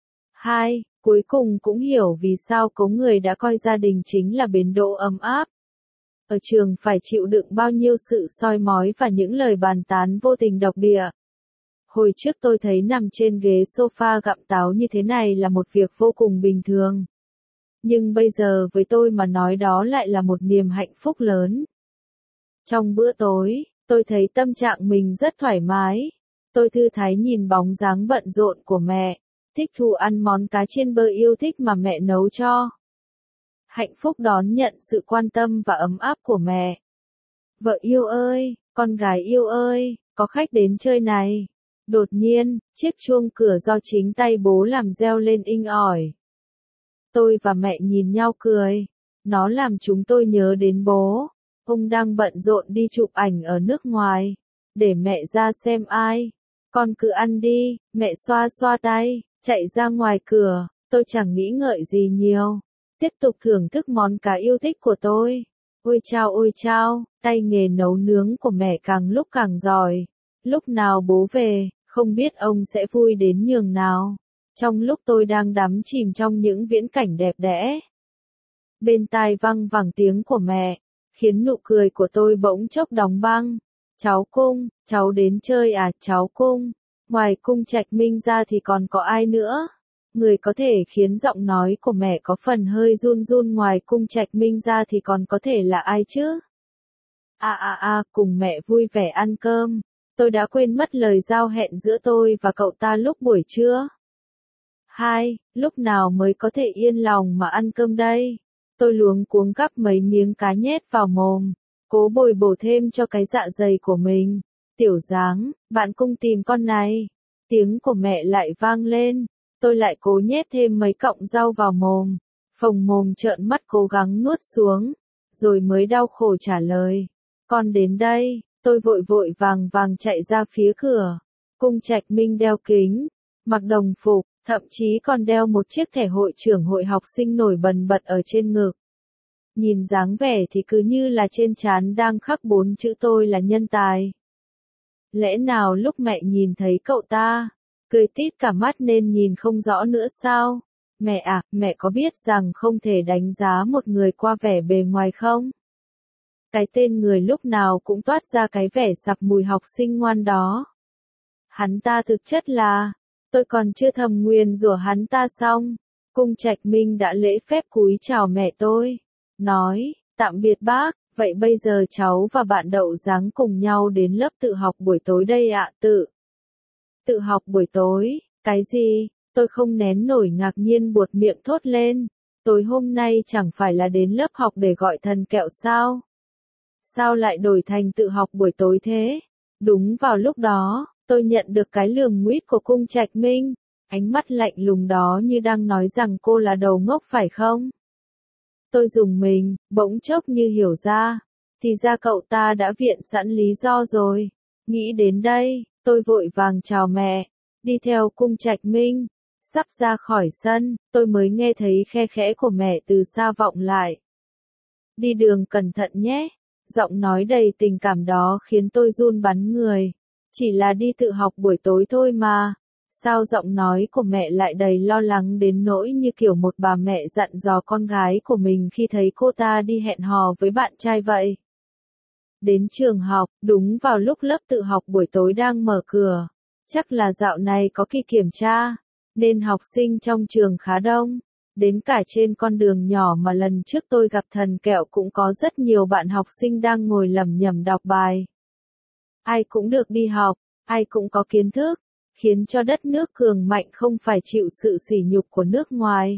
Cuối cùng cũng hiểu vì sao có người đã coi gia đình chính là bến đỗ ấm áp. Ở trường phải chịu đựng bao nhiêu sự soi mói và những lời bàn tán vô tình độc địa. Hồi trước tôi thấy nằm trên ghế sofa gặm táo như thế này là một việc vô cùng bình thường. Nhưng bây giờ với tôi mà nói đó lại là một niềm hạnh phúc lớn. Trong bữa tối, tôi thấy tâm trạng mình rất thoải mái. Tôi thư thái nhìn bóng dáng bận rộn của mẹ, thích thú ăn món cá chiên bơ yêu thích mà mẹ nấu cho. Hạnh phúc đón nhận sự quan tâm và ấm áp của mẹ. Vợ yêu ơi, con gái yêu ơi, có khách đến chơi này. Đột nhiên, chiếc chuông cửa do chính tay bố làm reo lên inh ỏi. Tôi và mẹ nhìn nhau cười. Nó làm chúng tôi nhớ đến bố. Ông đang bận rộn đi chụp ảnh ở nước ngoài. Để mẹ ra xem ai. Con cứ ăn đi, mẹ xoa xoa tay, chạy ra ngoài cửa. Tôi chẳng nghĩ ngợi gì nhiều, tiếp tục thưởng thức món cá yêu thích của tôi. Ôi chao, tay nghề nấu nướng của mẹ càng lúc càng giỏi. Lúc nào bố về, không biết ông sẽ vui đến nhường nào. Trong lúc tôi đang đắm chìm trong những viễn cảnh đẹp đẽ, bên tai văng vẳng tiếng của mẹ, khiến nụ cười của tôi bỗng chốc đóng băng. Cháu Cung, cháu đến chơi à? Cháu Cung, ngoài Cung Trạch Minh ra thì còn có ai nữa? Người có thể khiến giọng nói của mẹ có phần hơi run run ngoài Cung Trạch Minh ra thì còn có thể là ai chứ? Cùng mẹ vui vẻ ăn cơm. Tôi đã quên mất lời giao hẹn giữa tôi và cậu ta lúc buổi trưa. Lúc nào mới có thể yên lòng mà ăn cơm đây? Tôi luống cuống gắp mấy miếng cá nhét vào mồm, cố bồi bổ thêm cho cái dạ dày của mình. Tiểu Giáng, bạn Cung tìm con này. Tiếng của mẹ lại vang lên. Tôi lại cố nhét thêm mấy cọng rau vào mồm, phồng mồm trợn mắt cố gắng nuốt xuống, rồi mới đau khổ trả lời. Con đến đây. Tôi vội vội vàng vàng chạy ra phía cửa. Cung Trạch Minh đeo kính, mặc đồng phục, thậm chí còn đeo một chiếc thẻ hội trưởng hội học sinh nổi bần bật ở trên ngực. Nhìn dáng vẻ thì cứ như là trên trán đang khắc 4 chữ tôi là nhân tài. Lẽ nào lúc mẹ nhìn thấy cậu ta, cười tít cả mắt nên nhìn không rõ nữa sao? Mẹ có biết rằng không thể đánh giá một người qua vẻ bề ngoài không? Cái tên người lúc nào cũng toát ra cái vẻ sặc mùi học sinh ngoan đó. Hắn ta thực chất là, tôi còn chưa thầm nguyền rủa hắn ta xong, Cung Trạch Minh đã lễ phép cúi chào mẹ tôi, nói, tạm biệt bác, vậy bây giờ cháu và bạn Đậu Giáng cùng nhau đến lớp tự học buổi tối đây ạ. Tự Tự học buổi tối, cái gì? Tôi không nén nổi ngạc nhiên buột miệng thốt lên. Tối hôm nay chẳng phải là đến lớp học để gọi thần kẹo sao? Sao lại đổi thành tự học buổi tối thế? Đúng vào lúc đó, tôi nhận được cái lườm nguýt của Cung Trạch Minh. Ánh mắt lạnh lùng đó như đang nói rằng cô là đầu ngốc phải không? Tôi rùng mình, bỗng chốc như hiểu ra. Thì ra cậu ta đã viện sẵn lý do rồi. Nghĩ đến đây, tôi vội vàng chào mẹ, đi theo Cung Trạch Minh. Sắp ra khỏi sân, tôi mới nghe thấy khe khẽ của mẹ từ xa vọng lại. Đi đường cẩn thận nhé. Giọng nói đầy tình cảm đó khiến tôi run bắn người. Chỉ là đi tự học buổi tối thôi mà. Sao giọng nói của mẹ lại đầy lo lắng đến nỗi như kiểu một bà mẹ dặn dò con gái của mình khi thấy cô ta đi hẹn hò với bạn trai vậy. Đến trường học, đúng vào lúc lớp tự học buổi tối đang mở cửa. Chắc là dạo này có kỳ kiểm tra, nên học sinh trong trường khá đông. Đến cả trên con đường nhỏ mà lần trước tôi gặp thần kẹo cũng có rất nhiều bạn học sinh đang ngồi lẩm nhẩm đọc bài. Ai cũng được đi học, ai cũng có kiến thức, khiến cho đất nước cường mạnh không phải chịu sự sỉ nhục của nước ngoài.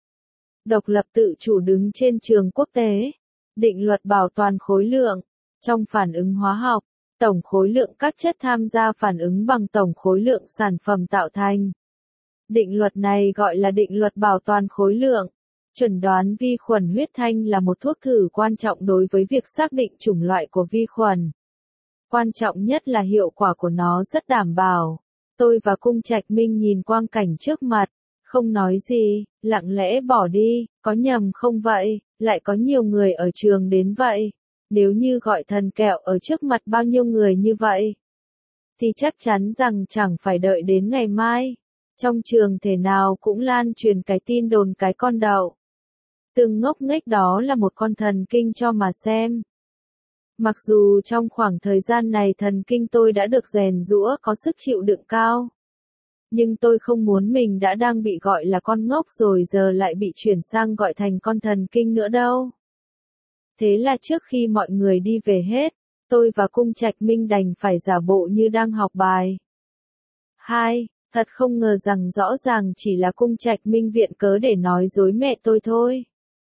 Độc lập tự chủ đứng trên trường quốc tế. Định luật bảo toàn khối lượng. Trong phản ứng hóa học, tổng khối lượng các chất tham gia phản ứng bằng tổng khối lượng sản phẩm tạo thành. Định luật này gọi là định luật bảo toàn khối lượng. Chẩn đoán vi khuẩn huyết thanh là một thuốc thử quan trọng đối với việc xác định chủng loại của vi khuẩn. Quan trọng nhất là hiệu quả của nó rất đảm bảo. Tôi và Cung Trạch Minh nhìn quang cảnh trước mặt, không nói gì, lặng lẽ bỏ đi, có nhầm không vậy, lại có nhiều người ở trường đến vậy. Nếu như gọi thần kẹo ở trước mặt bao nhiêu người như vậy, thì chắc chắn rằng chẳng phải đợi đến ngày mai. Trong trường thể nào cũng lan truyền cái tin đồn cái con đậu. Từng ngốc nghếch đó là một con thần kinh cho mà xem. Mặc dù trong khoảng thời gian này thần kinh tôi đã được rèn giũa có sức chịu đựng cao. Nhưng tôi không muốn mình đã đang bị gọi là con ngốc rồi giờ lại bị chuyển sang gọi thành con thần kinh nữa đâu. Thế là trước khi mọi người đi về hết, tôi và Cung Trạch Minh đành phải giả bộ như đang học bài. Thật không ngờ rằng rõ ràng chỉ là Cung Trạch Minh viện cớ để nói dối mẹ tôi thôi.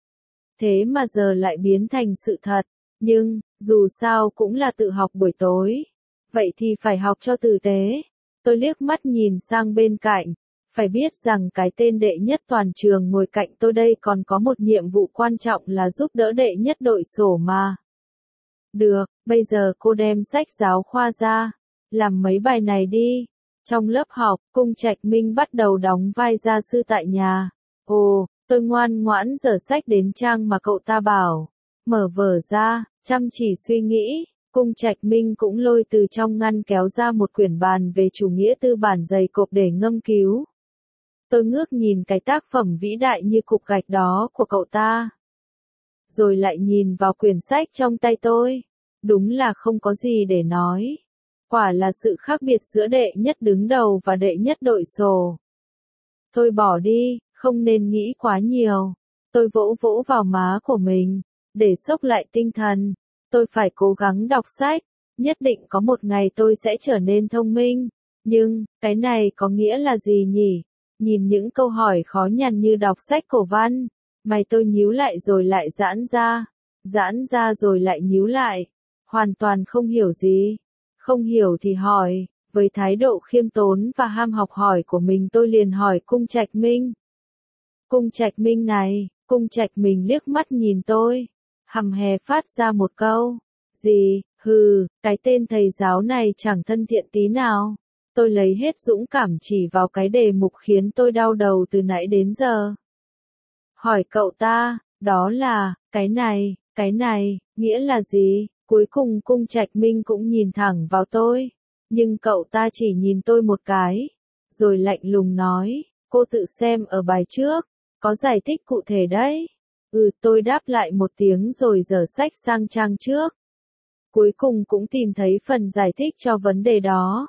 Thế mà giờ lại biến thành sự thật. Nhưng, dù sao cũng là tự học buổi tối. Vậy thì phải học cho tử tế. Tôi liếc mắt nhìn sang bên cạnh. Phải biết rằng cái tên đệ nhất toàn trường ngồi cạnh tôi đây còn có một nhiệm vụ quan trọng là giúp đỡ đệ nhất đội sổ mà. Được, bây giờ cô đem sách giáo khoa ra. Làm mấy bài này đi. Trong lớp học, Cung Trạch Minh bắt đầu đóng vai gia sư tại nhà. Ồ, tôi ngoan ngoãn dở sách đến trang mà cậu ta bảo. Mở vở ra, chăm chỉ suy nghĩ, Cung Trạch Minh cũng lôi từ trong ngăn kéo ra một quyển bàn về chủ nghĩa tư bản dày cộp để ngâm cứu. Tôi ngước nhìn cái tác phẩm vĩ đại như cục gạch đó của cậu ta. Rồi lại nhìn vào quyển sách trong tay tôi. Đúng là không có gì để nói. Quả là sự khác biệt giữa đệ nhất đứng đầu và đệ nhất đội sổ. Thôi bỏ đi, không nên nghĩ quá nhiều. Tôi vỗ vỗ vào má của mình. Để xốc lại tinh thần, tôi phải cố gắng đọc sách, nhất định có một ngày tôi sẽ trở nên thông minh. Nhưng, cái này có nghĩa là gì nhỉ? Nhìn những câu hỏi khó nhằn như đọc sách cổ văn, mày tôi nhíu lại rồi lại giãn ra rồi lại nhíu lại, hoàn toàn không hiểu gì. Không hiểu thì hỏi, với thái độ khiêm tốn và ham học hỏi của mình tôi liền hỏi Cung Trạch Minh. Cung Trạch Minh này, Cung Trạch Minh liếc mắt nhìn tôi. Hầm hè phát ra một câu. Gì, cái tên thầy giáo này chẳng thân thiện tí nào. Tôi lấy hết dũng cảm chỉ vào cái đề mục khiến tôi đau đầu từ nãy đến giờ. Hỏi cậu ta, đó là, cái này, nghĩa là gì? Cuối cùng Cung Trạch Minh cũng nhìn thẳng vào tôi. Nhưng cậu ta chỉ nhìn tôi một cái. Rồi lạnh lùng nói, cô tự xem ở bài trước, có giải thích cụ thể đấy. Tôi đáp lại một tiếng rồi dở sách sang trang trước. Cuối cùng cũng tìm thấy phần giải thích cho vấn đề đó.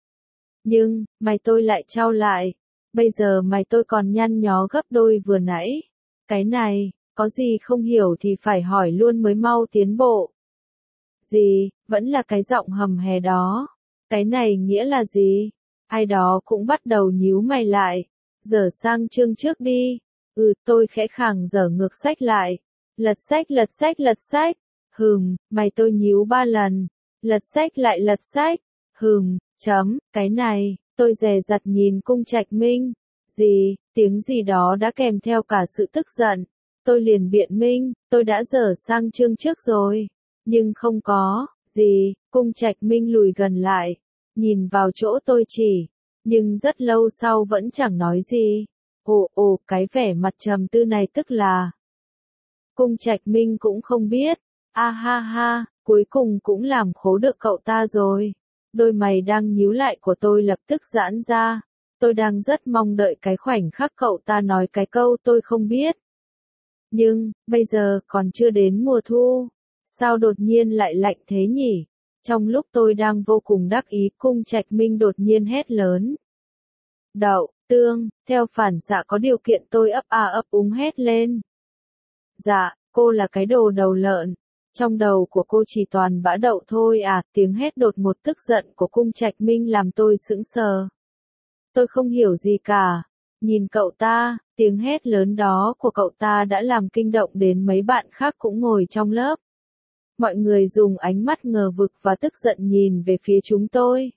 Nhưng, mày tôi lại trao lại. Bây giờ mày tôi còn nhăn nhó gấp đôi vừa nãy. Cái này, có gì không hiểu thì phải hỏi luôn mới mau tiến bộ. Gì, vẫn là cái giọng hầm hè đó. Cái này nghĩa là gì? Ai đó cũng bắt đầu nhíu mày lại. Dở sang chương trước đi. Tôi khẽ khàng dở ngược sách lại. Lật sách lật sách lật sách. Mày tôi nhíu 3 lần. Lật sách lại lật sách. Cái này, tôi dè dặt nhìn Cung Trạch Minh. Gì, tiếng gì đó đã kèm theo cả sự tức giận. Tôi liền biện minh, tôi đã dở sang chương trước rồi. Nhưng không có, gì, Cung Trạch Minh lùi gần lại. Nhìn vào chỗ tôi chỉ. Nhưng rất lâu sau vẫn chẳng nói gì. Cái vẻ mặt trầm tư này tức là. Cung Trạch Minh cũng không biết. Ha ha, cuối cùng cũng làm khố được cậu ta rồi. Đôi mày đang nhíu lại của tôi lập tức giãn ra. Tôi đang rất mong đợi cái khoảnh khắc cậu ta nói cái câu tôi không biết. Nhưng, bây giờ còn chưa đến mùa thu. Sao đột nhiên lại lạnh thế nhỉ? Trong lúc tôi đang vô cùng đắc ý, Cung Trạch Minh đột nhiên hét lớn. Đậu, tương, theo phản xạ có điều kiện tôi ấp úng hét lên. Dạ, cô là cái đồ đầu lợn. Trong đầu của cô chỉ toàn bã đậu thôi à, tiếng hét đột ngột tức giận của Cung Trạch Minh làm tôi sững sờ. Tôi không hiểu gì cả. Nhìn cậu ta, tiếng hét lớn đó của cậu ta đã làm kinh động đến mấy bạn khác cũng ngồi trong lớp. Mọi người dùng ánh mắt ngờ vực và tức giận nhìn về phía chúng tôi.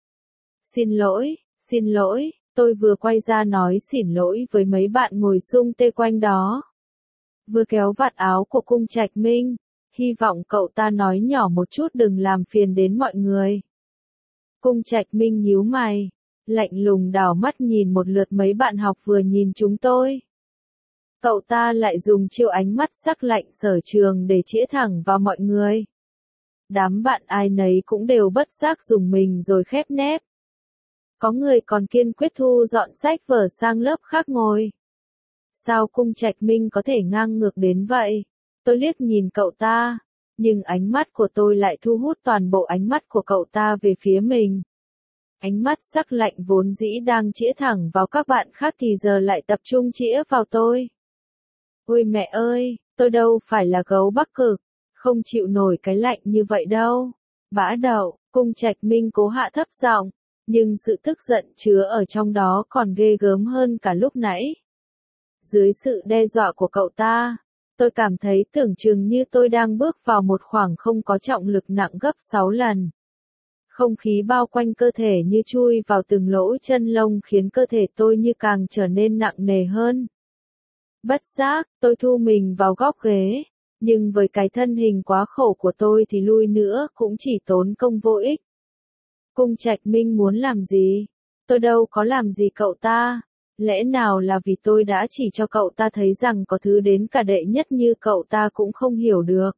Xin lỗi, tôi vừa quay ra nói xỉn lỗi với mấy bạn ngồi xung tê quanh đó. Vừa kéo vạt áo của Cung Trạch Minh, hy vọng cậu ta nói nhỏ một chút đừng làm phiền đến mọi người. Cung Trạch Minh nhíu mày, lạnh lùng đảo mắt nhìn một lượt mấy bạn học vừa nhìn chúng tôi. Cậu ta lại dùng chiêu ánh mắt sắc lạnh sở trường để chĩa thẳng vào mọi người. Đám bạn ai nấy cũng đều bất giác dùng mình rồi khép nép. Có người còn kiên quyết thu dọn sách vở sang lớp khác ngồi. Sao Cung Trạch Minh có thể ngang ngược đến vậy? Tôi liếc nhìn cậu ta, nhưng ánh mắt của tôi lại thu hút toàn bộ ánh mắt của cậu ta về phía mình. Ánh mắt sắc lạnh vốn dĩ đang chĩa thẳng vào các bạn khác thì giờ lại tập trung chĩa vào tôi. Ôi mẹ ơi, tôi đâu phải là gấu Bắc Cực, không chịu nổi cái lạnh như vậy đâu. Bã đậu, Cung Trạch Minh cố hạ thấp giọng, nhưng sự tức giận chứa ở trong đó còn ghê gớm hơn cả lúc nãy. Dưới sự đe dọa của cậu ta, tôi cảm thấy tưởng chừng như tôi đang bước vào một khoảng không có trọng lực nặng gấp 6 lần. Không khí bao quanh cơ thể như chui vào từng lỗ chân lông khiến cơ thể tôi như càng trở nên nặng nề hơn. Bất giác, tôi thu mình vào góc ghế, nhưng với cái thân hình quá khổ của tôi thì lui nữa cũng chỉ tốn công vô ích. Cung Trạch Minh muốn làm gì? Tôi đâu có làm gì cậu ta. Lẽ nào là vì tôi đã chỉ cho cậu ta thấy rằng có thứ đến cả đệ nhất như cậu ta cũng không hiểu được.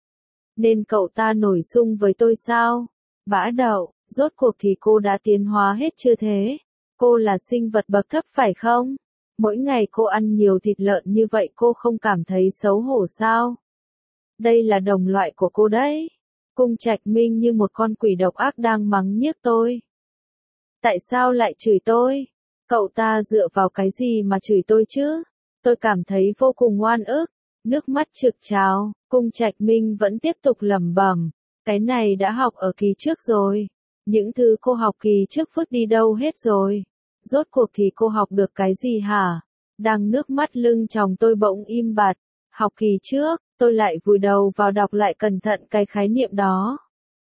Nên cậu ta nổi xung với tôi sao? Bã đậu, rốt cuộc thì cô đã tiến hóa hết chưa thế? Cô là sinh vật bậc thấp phải không? Mỗi ngày cô ăn nhiều thịt lợn như vậy cô không cảm thấy xấu hổ sao? Đây là đồng loại của cô đấy. Cung Trạch Minh như một con quỷ độc ác đang mắng nhiếc tôi. Tại sao lại chửi tôi? Cậu ta dựa vào cái gì mà chửi tôi chứ? Tôi cảm thấy vô cùng oan ức, nước mắt trực trào. Cung Trạch Minh vẫn tiếp tục lẩm bẩm, cái này đã học ở kỳ trước rồi. Những thứ cô học kỳ trước vứt đi đâu hết rồi? Rốt cuộc thì cô học được cái gì hả? Đang nước mắt lưng tròng tôi bỗng im bặt. Học kỳ trước, tôi lại vùi đầu vào đọc lại cẩn thận cái khái niệm đó.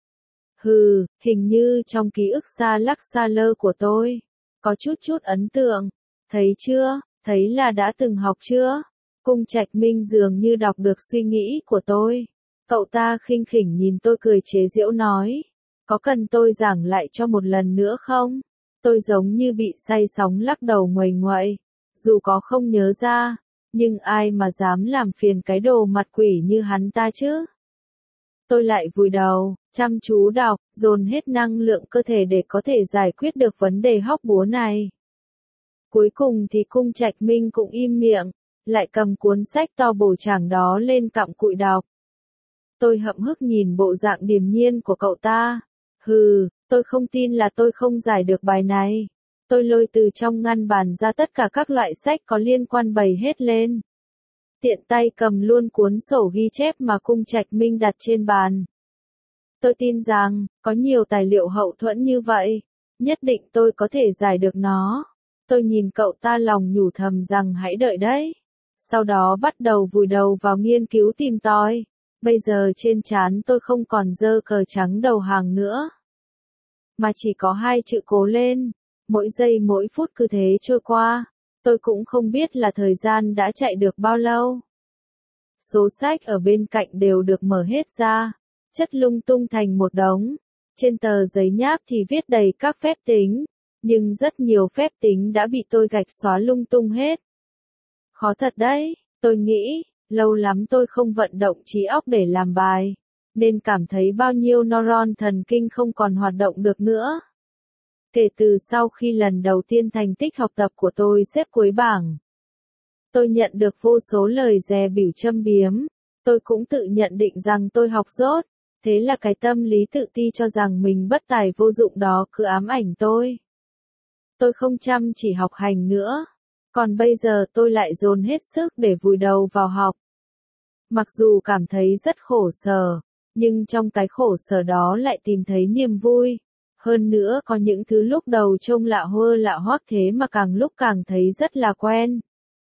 Hình như trong ký ức xa lắc xa lơ của tôi, có chút ấn tượng. Thấy chưa, thấy là đã từng học chưa? Cung Trạch Minh dường như đọc được suy nghĩ của tôi. Cậu ta khinh khỉnh nhìn tôi cười chế giễu nói. Có cần tôi giảng lại cho một lần nữa không? Tôi giống như bị say sóng lắc đầu nguầy nguậy. Dù có không nhớ ra, nhưng ai mà dám làm phiền cái đồ mặt quỷ như hắn ta chứ? Tôi lại vùi đầu, chăm chú đọc, dồn hết năng lượng cơ thể để có thể giải quyết được vấn đề hóc búa này. Cuối cùng thì Cung Trạch Minh cũng im miệng, lại cầm cuốn sách to bổ chảng đó lên cặm cụi đọc. Tôi hậm hức nhìn bộ dạng điềm nhiên của cậu ta. Tôi không tin là tôi không giải được bài này. Tôi lôi từ trong ngăn bàn ra tất cả các loại sách có liên quan bày hết lên. Tiện tay cầm luôn cuốn sổ ghi chép mà Cung Trạch Minh đặt trên bàn. Tôi tin rằng, có nhiều tài liệu hậu thuẫn như vậy, Nhất định tôi có thể giải được nó. Tôi nhìn cậu ta lòng nhủ thầm rằng hãy đợi đấy. Sau đó bắt đầu vùi đầu vào nghiên cứu tìm tòi. Bây giờ trên trán tôi không còn dơ cờ trắng đầu hàng nữa, mà chỉ có hai chữ cố lên. Mỗi giây mỗi phút cứ thế trôi qua, tôi cũng không biết là thời gian đã chạy được bao lâu. Số sách ở bên cạnh đều được mở hết ra, chất lung tung thành một đống. Trên tờ giấy nháp thì viết đầy các phép tính, nhưng rất nhiều phép tính đã bị tôi gạch xóa lung tung hết. Khó thật đấy, tôi nghĩ, lâu lắm tôi không vận động trí óc để làm bài, nên cảm thấy bao nhiêu neuron thần kinh không còn hoạt động được nữa. Kể từ sau khi lần đầu tiên thành tích học tập của tôi xếp cuối bảng, tôi nhận được vô số lời dè bỉu châm biếm. Tôi cũng tự nhận định rằng tôi học dốt, thế là cái tâm lý tự ti cho rằng mình bất tài vô dụng đó cứ ám ảnh tôi. Tôi không chăm chỉ học hành nữa, còn bây giờ tôi lại dồn hết sức để vùi đầu vào học. Mặc dù cảm thấy rất khổ sở, nhưng trong cái khổ sở đó lại tìm thấy niềm vui. Hơn nữa có những thứ lúc đầu trông lạ hơ lạ hoắc thế mà càng lúc càng thấy rất là quen.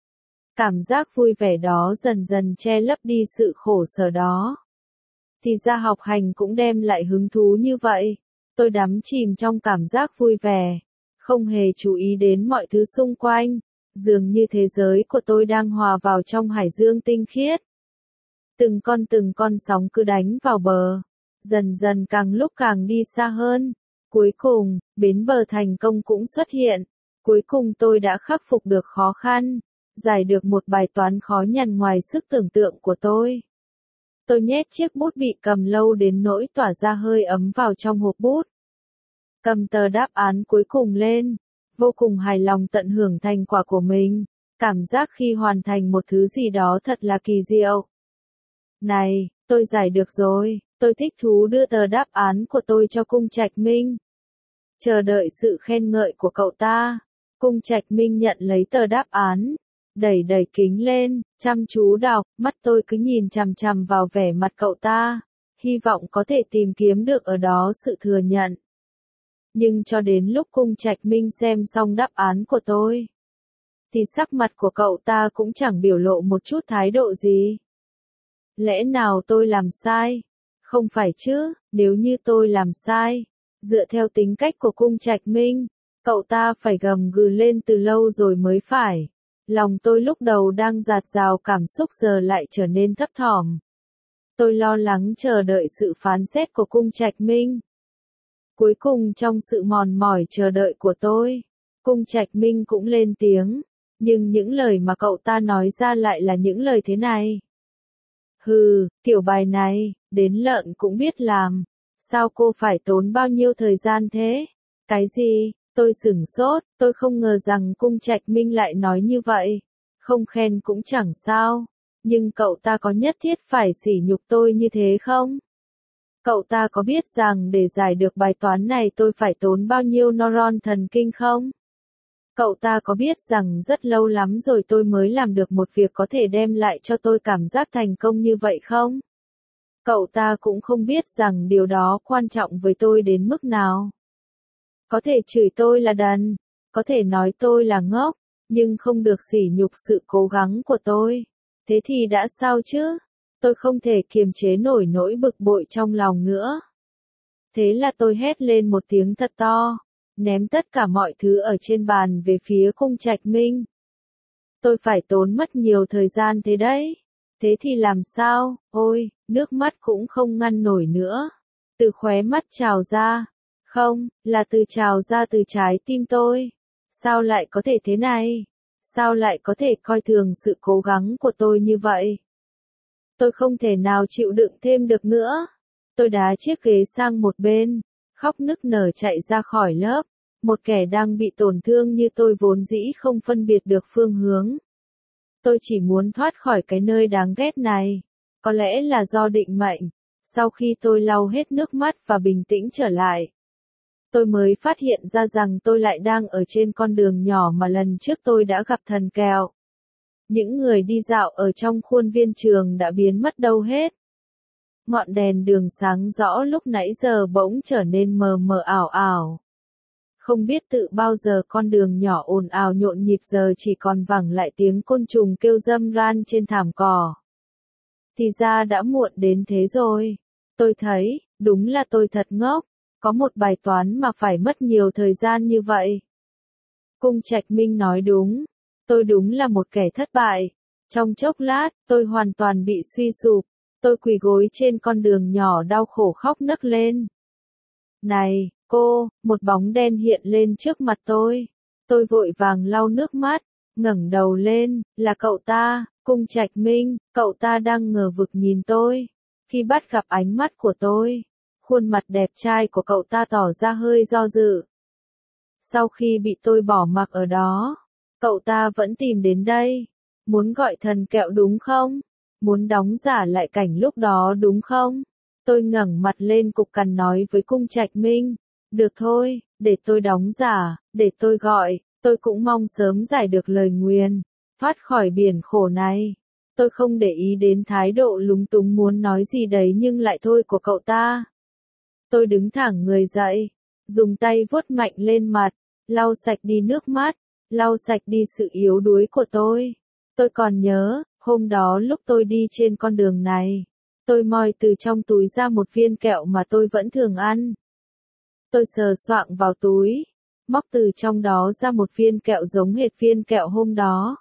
Cảm giác vui vẻ đó dần dần che lấp đi sự khổ sở đó. Thì ra học hành cũng đem lại hứng thú như vậy. Tôi đắm chìm trong cảm giác vui vẻ, không hề chú ý đến mọi thứ xung quanh, dường như thế giới của tôi đang hòa vào trong hải dương tinh khiết. Từng con sóng cứ đánh vào bờ, dần dần càng lúc càng đi xa hơn. Cuối cùng, bến bờ thành công cũng xuất hiện. Cuối cùng tôi đã khắc phục được khó khăn, giải được một bài toán khó nhằn ngoài sức tưởng tượng của tôi. Tôi nhét chiếc bút bị cầm lâu đến nỗi tỏa ra hơi ấm vào trong hộp bút. Cầm tờ đáp án cuối cùng lên, vô cùng hài lòng tận hưởng thành quả của mình. Cảm giác khi hoàn thành một thứ gì đó thật là kỳ diệu. Này, tôi giải được rồi, tôi thích thú đưa tờ đáp án của tôi cho Cung Trạch Minh. Chờ đợi sự khen ngợi của cậu ta, Cung Trạch Minh nhận lấy tờ đáp án, đẩy kính lên, chăm chú đọc, mắt tôi cứ nhìn chằm chằm vào vẻ mặt cậu ta, hy vọng có thể tìm kiếm được ở đó sự thừa nhận. Nhưng cho đến lúc Cung Trạch Minh xem xong đáp án của tôi, thì sắc mặt của cậu ta cũng chẳng biểu lộ một chút thái độ gì. Lẽ nào tôi làm sai? Không phải chứ, nếu như tôi làm sai, dựa theo tính cách của Cung Trạch Minh, cậu ta phải gầm gừ lên từ lâu rồi mới phải. Lòng tôi lúc đầu đang dạt dào cảm xúc giờ lại trở nên thấp thỏm. Tôi lo lắng chờ đợi sự phán xét của Cung Trạch Minh. Cuối cùng trong sự mòn mỏi chờ đợi của tôi, Cung Trạch Minh cũng lên tiếng, nhưng những lời mà cậu ta nói ra lại là những lời thế này. Hừ, kiểu bài này, đến lợn cũng biết làm. Sao cô phải tốn bao nhiêu thời gian thế? Cái gì? Tôi sửng sốt, tôi không ngờ rằng Cung Trạch Minh lại nói như vậy. Không khen cũng chẳng sao, nhưng cậu ta có nhất thiết phải sỉ nhục tôi như thế không? Cậu ta có biết rằng để giải được bài toán này tôi phải tốn bao nhiêu neuron thần kinh không? Cậu ta có biết rằng rất lâu lắm rồi tôi mới làm được một việc có thể đem lại cho tôi cảm giác thành công như vậy không? Cậu ta cũng không biết rằng điều đó quan trọng với tôi đến mức nào. Có thể chửi tôi là đần, có thể nói tôi là ngốc, nhưng không được sỉ nhục sự cố gắng của tôi. Thế thì đã sao chứ? Tôi không thể kiềm chế nổi nỗi bực bội trong lòng nữa. Thế là tôi hét lên một tiếng thật to, ném tất cả mọi thứ ở trên bàn về phía Cung Trạch Minh. Tôi phải tốn mất nhiều thời gian thế đấy. Thế thì làm sao? Ôi, nước mắt cũng không ngăn nổi nữa. Từ khóe mắt trào ra. Không, là trào ra từ trái tim tôi. Sao lại có thể thế này? Sao lại có thể coi thường sự cố gắng của tôi như vậy? Tôi không thể nào chịu đựng thêm được nữa. Tôi đá chiếc ghế sang một bên, khóc nức nở chạy ra khỏi lớp. Một kẻ đang bị tổn thương như tôi vốn dĩ không phân biệt được phương hướng. Tôi chỉ muốn thoát khỏi cái nơi đáng ghét này. Có lẽ là do định mệnh. Sau khi tôi lau hết nước mắt và bình tĩnh trở lại, tôi mới phát hiện ra rằng tôi lại đang ở trên con đường nhỏ mà lần trước tôi đã gặp Thần Kẹo. Những người đi dạo ở trong khuôn viên trường đã biến mất đâu hết. Ngọn đèn đường sáng rõ lúc nãy giờ bỗng trở nên mờ mờ ảo ảo. Không biết tự bao giờ con đường nhỏ ồn ào nhộn nhịp giờ chỉ còn vẳng lại tiếng côn trùng kêu râm ran trên thảm cỏ. Thì ra đã muộn đến thế rồi. Tôi thấy, đúng là tôi thật ngốc, có một bài toán mà phải mất nhiều thời gian như vậy. Cung Trạch Minh nói đúng, tôi đúng là một kẻ thất bại. Trong chốc lát, tôi hoàn toàn bị suy sụp, tôi quỳ gối trên con đường nhỏ đau khổ khóc nấc lên. Này, cô, một bóng đen hiện lên trước mặt tôi. Tôi vội vàng lau nước mắt, ngẩng đầu lên, là cậu ta, Cung Trạch Minh, cậu ta đang ngờ vực nhìn tôi. Khi bắt gặp ánh mắt của tôi, khuôn mặt đẹp trai của cậu ta tỏ ra hơi do dự. Sau khi bị tôi bỏ mặc ở đó, cậu ta vẫn tìm đến đây. Muốn gọi thần kẹo đúng không? Muốn đóng giả lại cảnh lúc đó đúng không? Tôi ngẩng mặt lên cục cằn nói với Cung Trạch Minh. Được thôi, để tôi đóng giả, để tôi gọi, tôi cũng mong sớm giải được lời nguyền, thoát khỏi biển khổ này. Tôi không để ý đến thái độ lúng túng muốn nói gì đấy nhưng lại thôi của cậu ta. Tôi đứng thẳng người dậy, dùng tay vuốt mạnh lên mặt, lau sạch đi nước mắt, lau sạch đi sự yếu đuối của tôi. Tôi còn nhớ, hôm đó lúc tôi đi trên con đường này, tôi moi từ trong túi ra một viên kẹo mà tôi vẫn thường ăn. Tôi sờ soạng vào túi, móc từ trong đó ra một viên kẹo giống hệt viên kẹo hôm đó.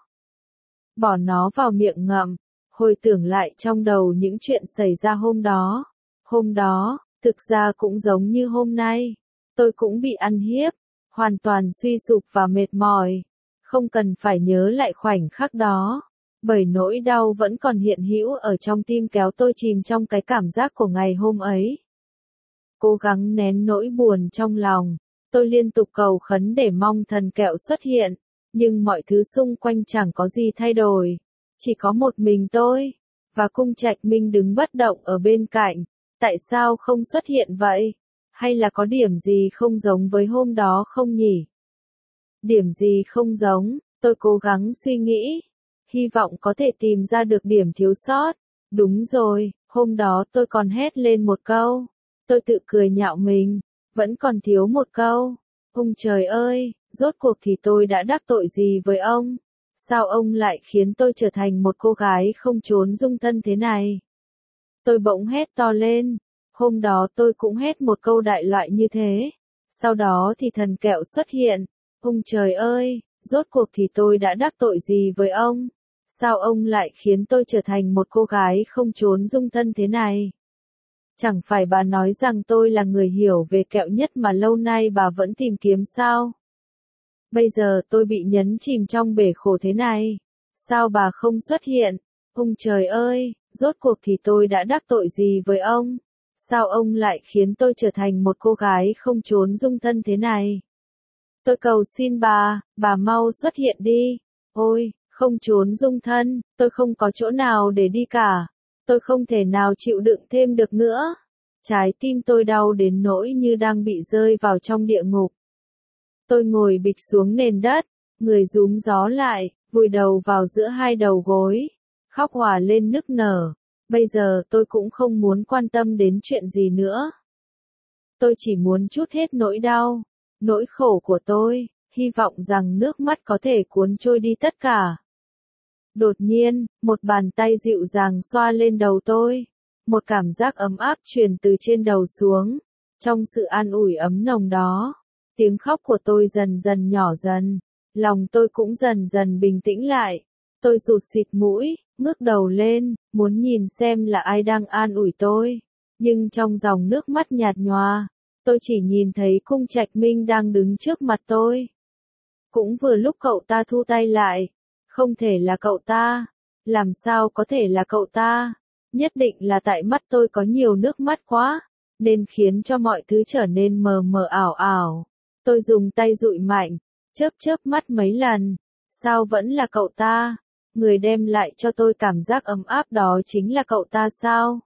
Bỏ nó vào miệng ngậm, hồi tưởng lại trong đầu những chuyện xảy ra hôm đó. Hôm đó, thực ra cũng giống như hôm nay, tôi cũng bị ăn hiếp, hoàn toàn suy sụp và mệt mỏi. Không cần phải nhớ lại khoảnh khắc đó, bởi nỗi đau vẫn còn hiện hữu ở trong tim kéo tôi chìm trong cái cảm giác của ngày hôm ấy. Cố gắng nén nỗi buồn trong lòng, tôi liên tục cầu khấn để mong thần kẹo xuất hiện, nhưng mọi thứ xung quanh chẳng có gì thay đổi, chỉ có một mình tôi, và Cung Trạch Minh đứng bất động ở bên cạnh. Tại sao không xuất hiện vậy? Hay là có điểm gì không giống với hôm đó không nhỉ? Điểm gì không giống? Tôi cố gắng suy nghĩ, hy vọng có thể tìm ra được điểm thiếu sót. Đúng rồi, hôm đó tôi còn hét lên một câu. Tôi tự cười nhạo mình, vẫn còn thiếu một câu. Ông trời ơi, rốt cuộc thì tôi đã đắc tội gì với ông? Sao ông lại khiến tôi trở thành một cô gái không trốn dung thân thế này? Tôi bỗng hét to lên. Hôm đó tôi cũng hét một câu đại loại như thế. Sau đó thì thần kẹo xuất hiện. Ông trời ơi, rốt cuộc thì tôi đã đắc tội gì với ông? Sao ông lại khiến tôi trở thành một cô gái không trốn dung thân thế này? Chẳng phải bà nói rằng tôi là người hiểu về kẹo nhất mà lâu nay bà vẫn tìm kiếm sao? Bây giờ tôi bị nhấn chìm trong bể khổ thế này. Sao bà không xuất hiện? Ông trời ơi, rốt cuộc thì tôi đã đắc tội gì với ông? Sao ông lại khiến tôi trở thành một cô gái không trốn dung thân thế này? Tôi cầu xin bà mau xuất hiện đi. Ôi, không trốn dung thân, tôi không có chỗ nào để đi cả. Tôi không thể nào chịu đựng thêm được nữa. Trái tim tôi đau đến nỗi như đang bị rơi vào trong địa ngục. Tôi ngồi bịch xuống nền đất, người rúm gió lại, vùi đầu vào giữa hai đầu gối, khóc òa lên nức nở. Bây giờ tôi cũng không muốn quan tâm đến chuyện gì nữa. Tôi chỉ muốn trút hết nỗi đau, nỗi khổ của tôi, hy vọng rằng nước mắt có thể cuốn trôi đi tất cả. Đột nhiên, một bàn tay dịu dàng xoa lên đầu tôi. Một cảm giác ấm áp truyền từ trên đầu xuống. Trong sự an ủi ấm nồng đó, tiếng khóc của tôi dần dần nhỏ dần. Lòng tôi cũng dần dần bình tĩnh lại. Tôi rụt xịt mũi, ngước đầu lên, muốn nhìn xem là ai đang an ủi tôi. Nhưng trong dòng nước mắt nhạt nhòa, tôi chỉ nhìn thấy Cung Trạch Minh đang đứng trước mặt tôi. Cũng vừa lúc cậu ta thu tay lại. Không thể là cậu ta. Làm sao có thể là cậu ta? Nhất định là tại mắt tôi có nhiều nước mắt quá, nên khiến cho mọi thứ trở nên mờ mờ ảo ảo. Tôi dùng tay dụi mạnh, chớp chớp mắt mấy lần. Sao vẫn là cậu ta? Người đem lại cho tôi cảm giác ấm áp đó chính là cậu ta sao?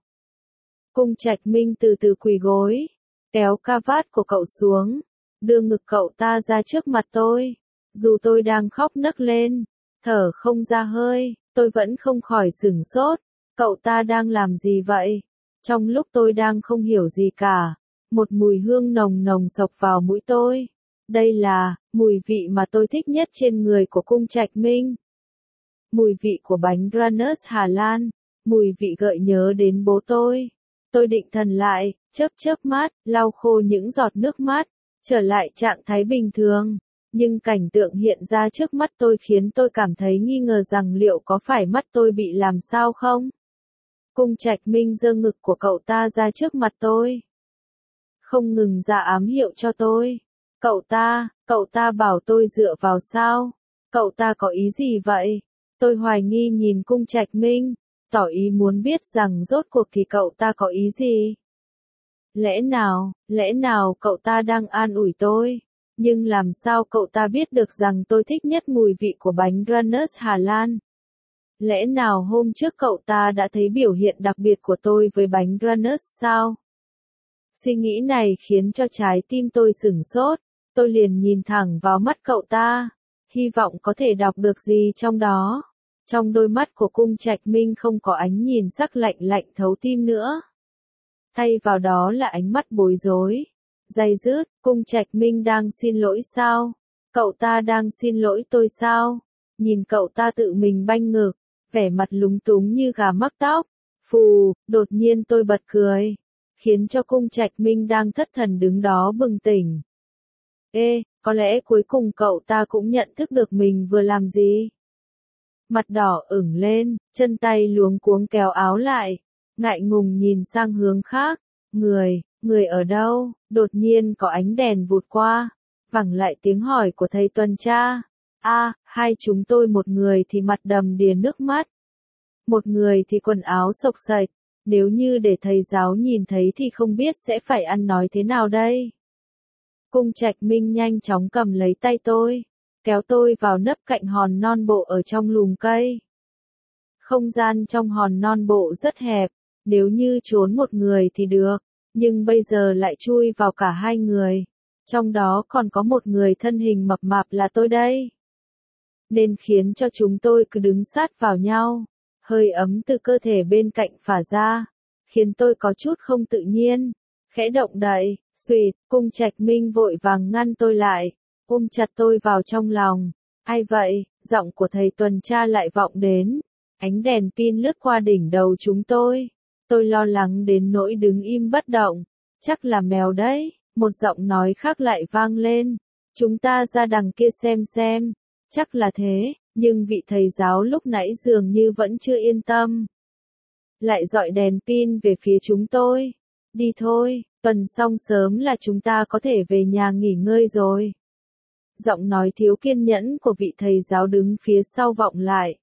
Cung Trạch Minh từ từ quỳ gối, kéo ca vát của cậu xuống, đưa ngực cậu ta ra trước mặt tôi. Dù tôi đang khóc nấc lên, thở không ra hơi, tôi vẫn không khỏi sửng sốt. Cậu ta đang làm gì vậy? Trong lúc tôi đang không hiểu gì cả, một mùi hương nồng nồng xộc vào mũi tôi. Đây là mùi vị mà tôi thích nhất trên người của Cung Trạch Minh. Mùi vị của bánh Granus Hà Lan, mùi vị gợi nhớ đến bố tôi. Tôi định thần lại, chớp chớp mắt, lau khô những giọt nước mắt, trở lại trạng thái bình thường. Nhưng cảnh tượng hiện ra trước mắt tôi khiến tôi cảm thấy nghi ngờ rằng liệu có phải mắt tôi bị làm sao không? Cung Trạch Minh giơ ngực của cậu ta ra trước mặt tôi. Không ngừng ra ám hiệu cho tôi. Cậu ta bảo tôi dựa vào sao? Cậu ta có ý gì vậy? Tôi hoài nghi nhìn Cung Trạch Minh, tỏ ý muốn biết rằng rốt cuộc thì cậu ta có ý gì? Lẽ nào cậu ta đang an ủi tôi? Nhưng làm sao cậu ta biết được rằng tôi thích nhất mùi vị của bánh Granus Hà Lan? Lẽ nào hôm trước cậu ta đã thấy biểu hiện đặc biệt của tôi với bánh Granus sao? Suy nghĩ này khiến cho trái tim tôi sửng sốt, tôi liền nhìn thẳng vào mắt cậu ta, hy vọng có thể đọc được gì trong đó. Trong đôi mắt của Cung Trạch Minh không có ánh nhìn sắc lạnh lạnh thấu tim nữa. Thay vào đó là ánh mắt bối rối, day dứt. Cung Trạch Minh đang xin lỗi sao? Cậu ta đang xin lỗi tôi sao? Nhìn cậu ta tự mình banh ngực, vẻ mặt lúng túng như gà mắc tóc. Phù, đột nhiên tôi bật cười, khiến cho Cung Trạch Minh đang thất thần đứng đó bừng tỉnh. Ê, có lẽ cuối cùng cậu ta cũng nhận thức được mình vừa làm gì. Mặt đỏ ửng lên, chân tay luống cuống kéo áo lại, ngại ngùng nhìn sang hướng khác. Người ở đâu? Đột nhiên có ánh đèn vụt qua, vẳng lại tiếng hỏi của thầy tuần tra. Hai chúng tôi, một người thì mặt đầm đìa nước mắt, một người thì quần áo xộc xệch. Nếu như để thầy giáo nhìn thấy thì không biết sẽ phải ăn nói thế nào đây. Cung Trạch Minh nhanh chóng cầm lấy tay tôi, kéo tôi vào nấp cạnh hòn non bộ ở trong lùm cây. Không gian trong hòn non bộ rất hẹp, nếu như trốn một người thì được, nhưng bây giờ lại chui vào cả hai người. Trong đó còn có một người thân hình mập mạp là tôi đây. Nên khiến cho chúng tôi cứ đứng sát vào nhau, hơi ấm từ cơ thể bên cạnh phả ra, khiến tôi có chút không tự nhiên. Khẽ động đậy, xuỵt, Cung Trạch Minh vội vàng ngăn tôi lại, ôm chặt tôi vào trong lòng. Ai vậy? Giọng của thầy tuần tra lại vọng đến. Ánh đèn pin lướt qua đỉnh đầu chúng tôi. Tôi lo lắng đến nỗi đứng im bất động. Chắc là mèo đấy. Một giọng nói khác lại vang lên. Chúng ta ra đằng kia xem. Chắc là thế, nhưng vị thầy giáo lúc nãy dường như vẫn chưa yên tâm. Lại dọi đèn pin về phía chúng tôi. Đi thôi, tuần xong sớm là chúng ta có thể về nhà nghỉ ngơi rồi. Giọng nói thiếu kiên nhẫn của vị thầy giáo đứng phía sau vọng lại.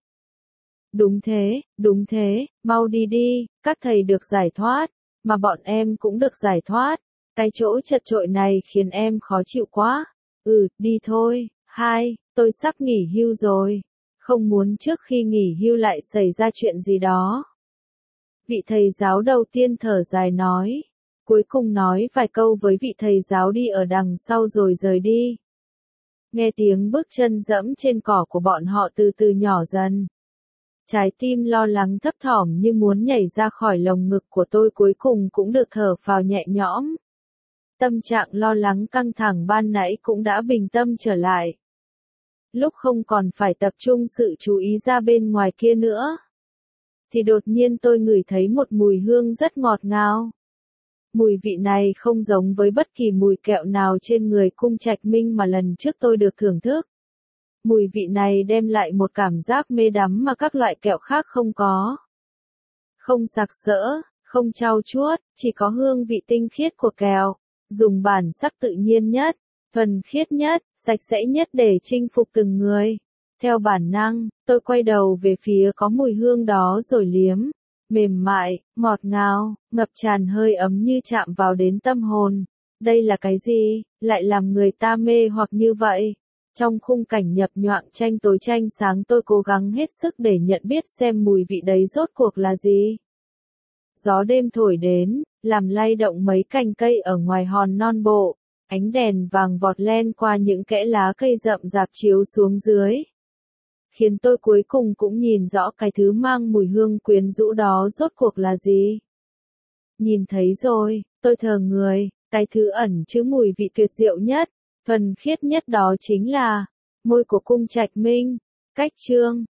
Đúng thế, mau đi, các thầy được giải thoát, mà bọn em cũng được giải thoát. Cái chỗ chật chội này khiến em khó chịu quá. Đi thôi. Tôi sắp nghỉ hưu rồi. Không muốn trước khi nghỉ hưu lại xảy ra chuyện gì đó. Vị thầy giáo đầu tiên thở dài nói. Cuối cùng nói vài câu với vị thầy giáo đi ở đằng sau rồi rời đi. Nghe tiếng bước chân dẫm trên cỏ của bọn họ từ từ nhỏ dần. Trái tim lo lắng thấp thỏm như muốn nhảy ra khỏi lồng ngực của tôi cuối cùng cũng được thở phào nhẹ nhõm. Tâm trạng lo lắng căng thẳng ban nãy cũng đã bình tâm trở lại. Lúc không còn phải tập trung sự chú ý ra bên ngoài kia nữa, thì đột nhiên tôi ngửi thấy một mùi hương rất ngọt ngào. Mùi vị này không giống với bất kỳ mùi kẹo nào trên người Cung Trạch Minh mà lần trước tôi được thưởng thức. Mùi vị này đem lại một cảm giác mê đắm mà các loại kẹo khác không có. Không sặc sỡ, không trau chuốt, chỉ có hương vị tinh khiết của kẹo, dùng bản sắc tự nhiên nhất, thuần khiết nhất, sạch sẽ nhất để chinh phục từng người. Theo bản năng, tôi quay đầu về phía có mùi hương đó rồi liếm. Mềm mại, ngọt ngào, ngập tràn hơi ấm như chạm vào đến tâm hồn. Đây là cái gì, lại làm người ta mê hoặc như vậy? Trong khung cảnh nhập nhoạng tranh tối tranh sáng tôi cố gắng hết sức để nhận biết xem mùi vị đấy rốt cuộc là gì. Gió đêm thổi đến, làm lay động mấy cành cây ở ngoài hòn non bộ. Ánh đèn vàng vọt len qua những kẽ lá cây rậm rạp chiếu xuống dưới. Khiến tôi cuối cùng cũng nhìn rõ cái thứ mang mùi hương quyến rũ đó rốt cuộc là gì. Nhìn thấy rồi, tôi thờ người, cái thứ ẩn chứa mùi vị tuyệt diệu nhất, Thuần khiết nhất đó chính là môi của Cung Trạch Minh. Cách chương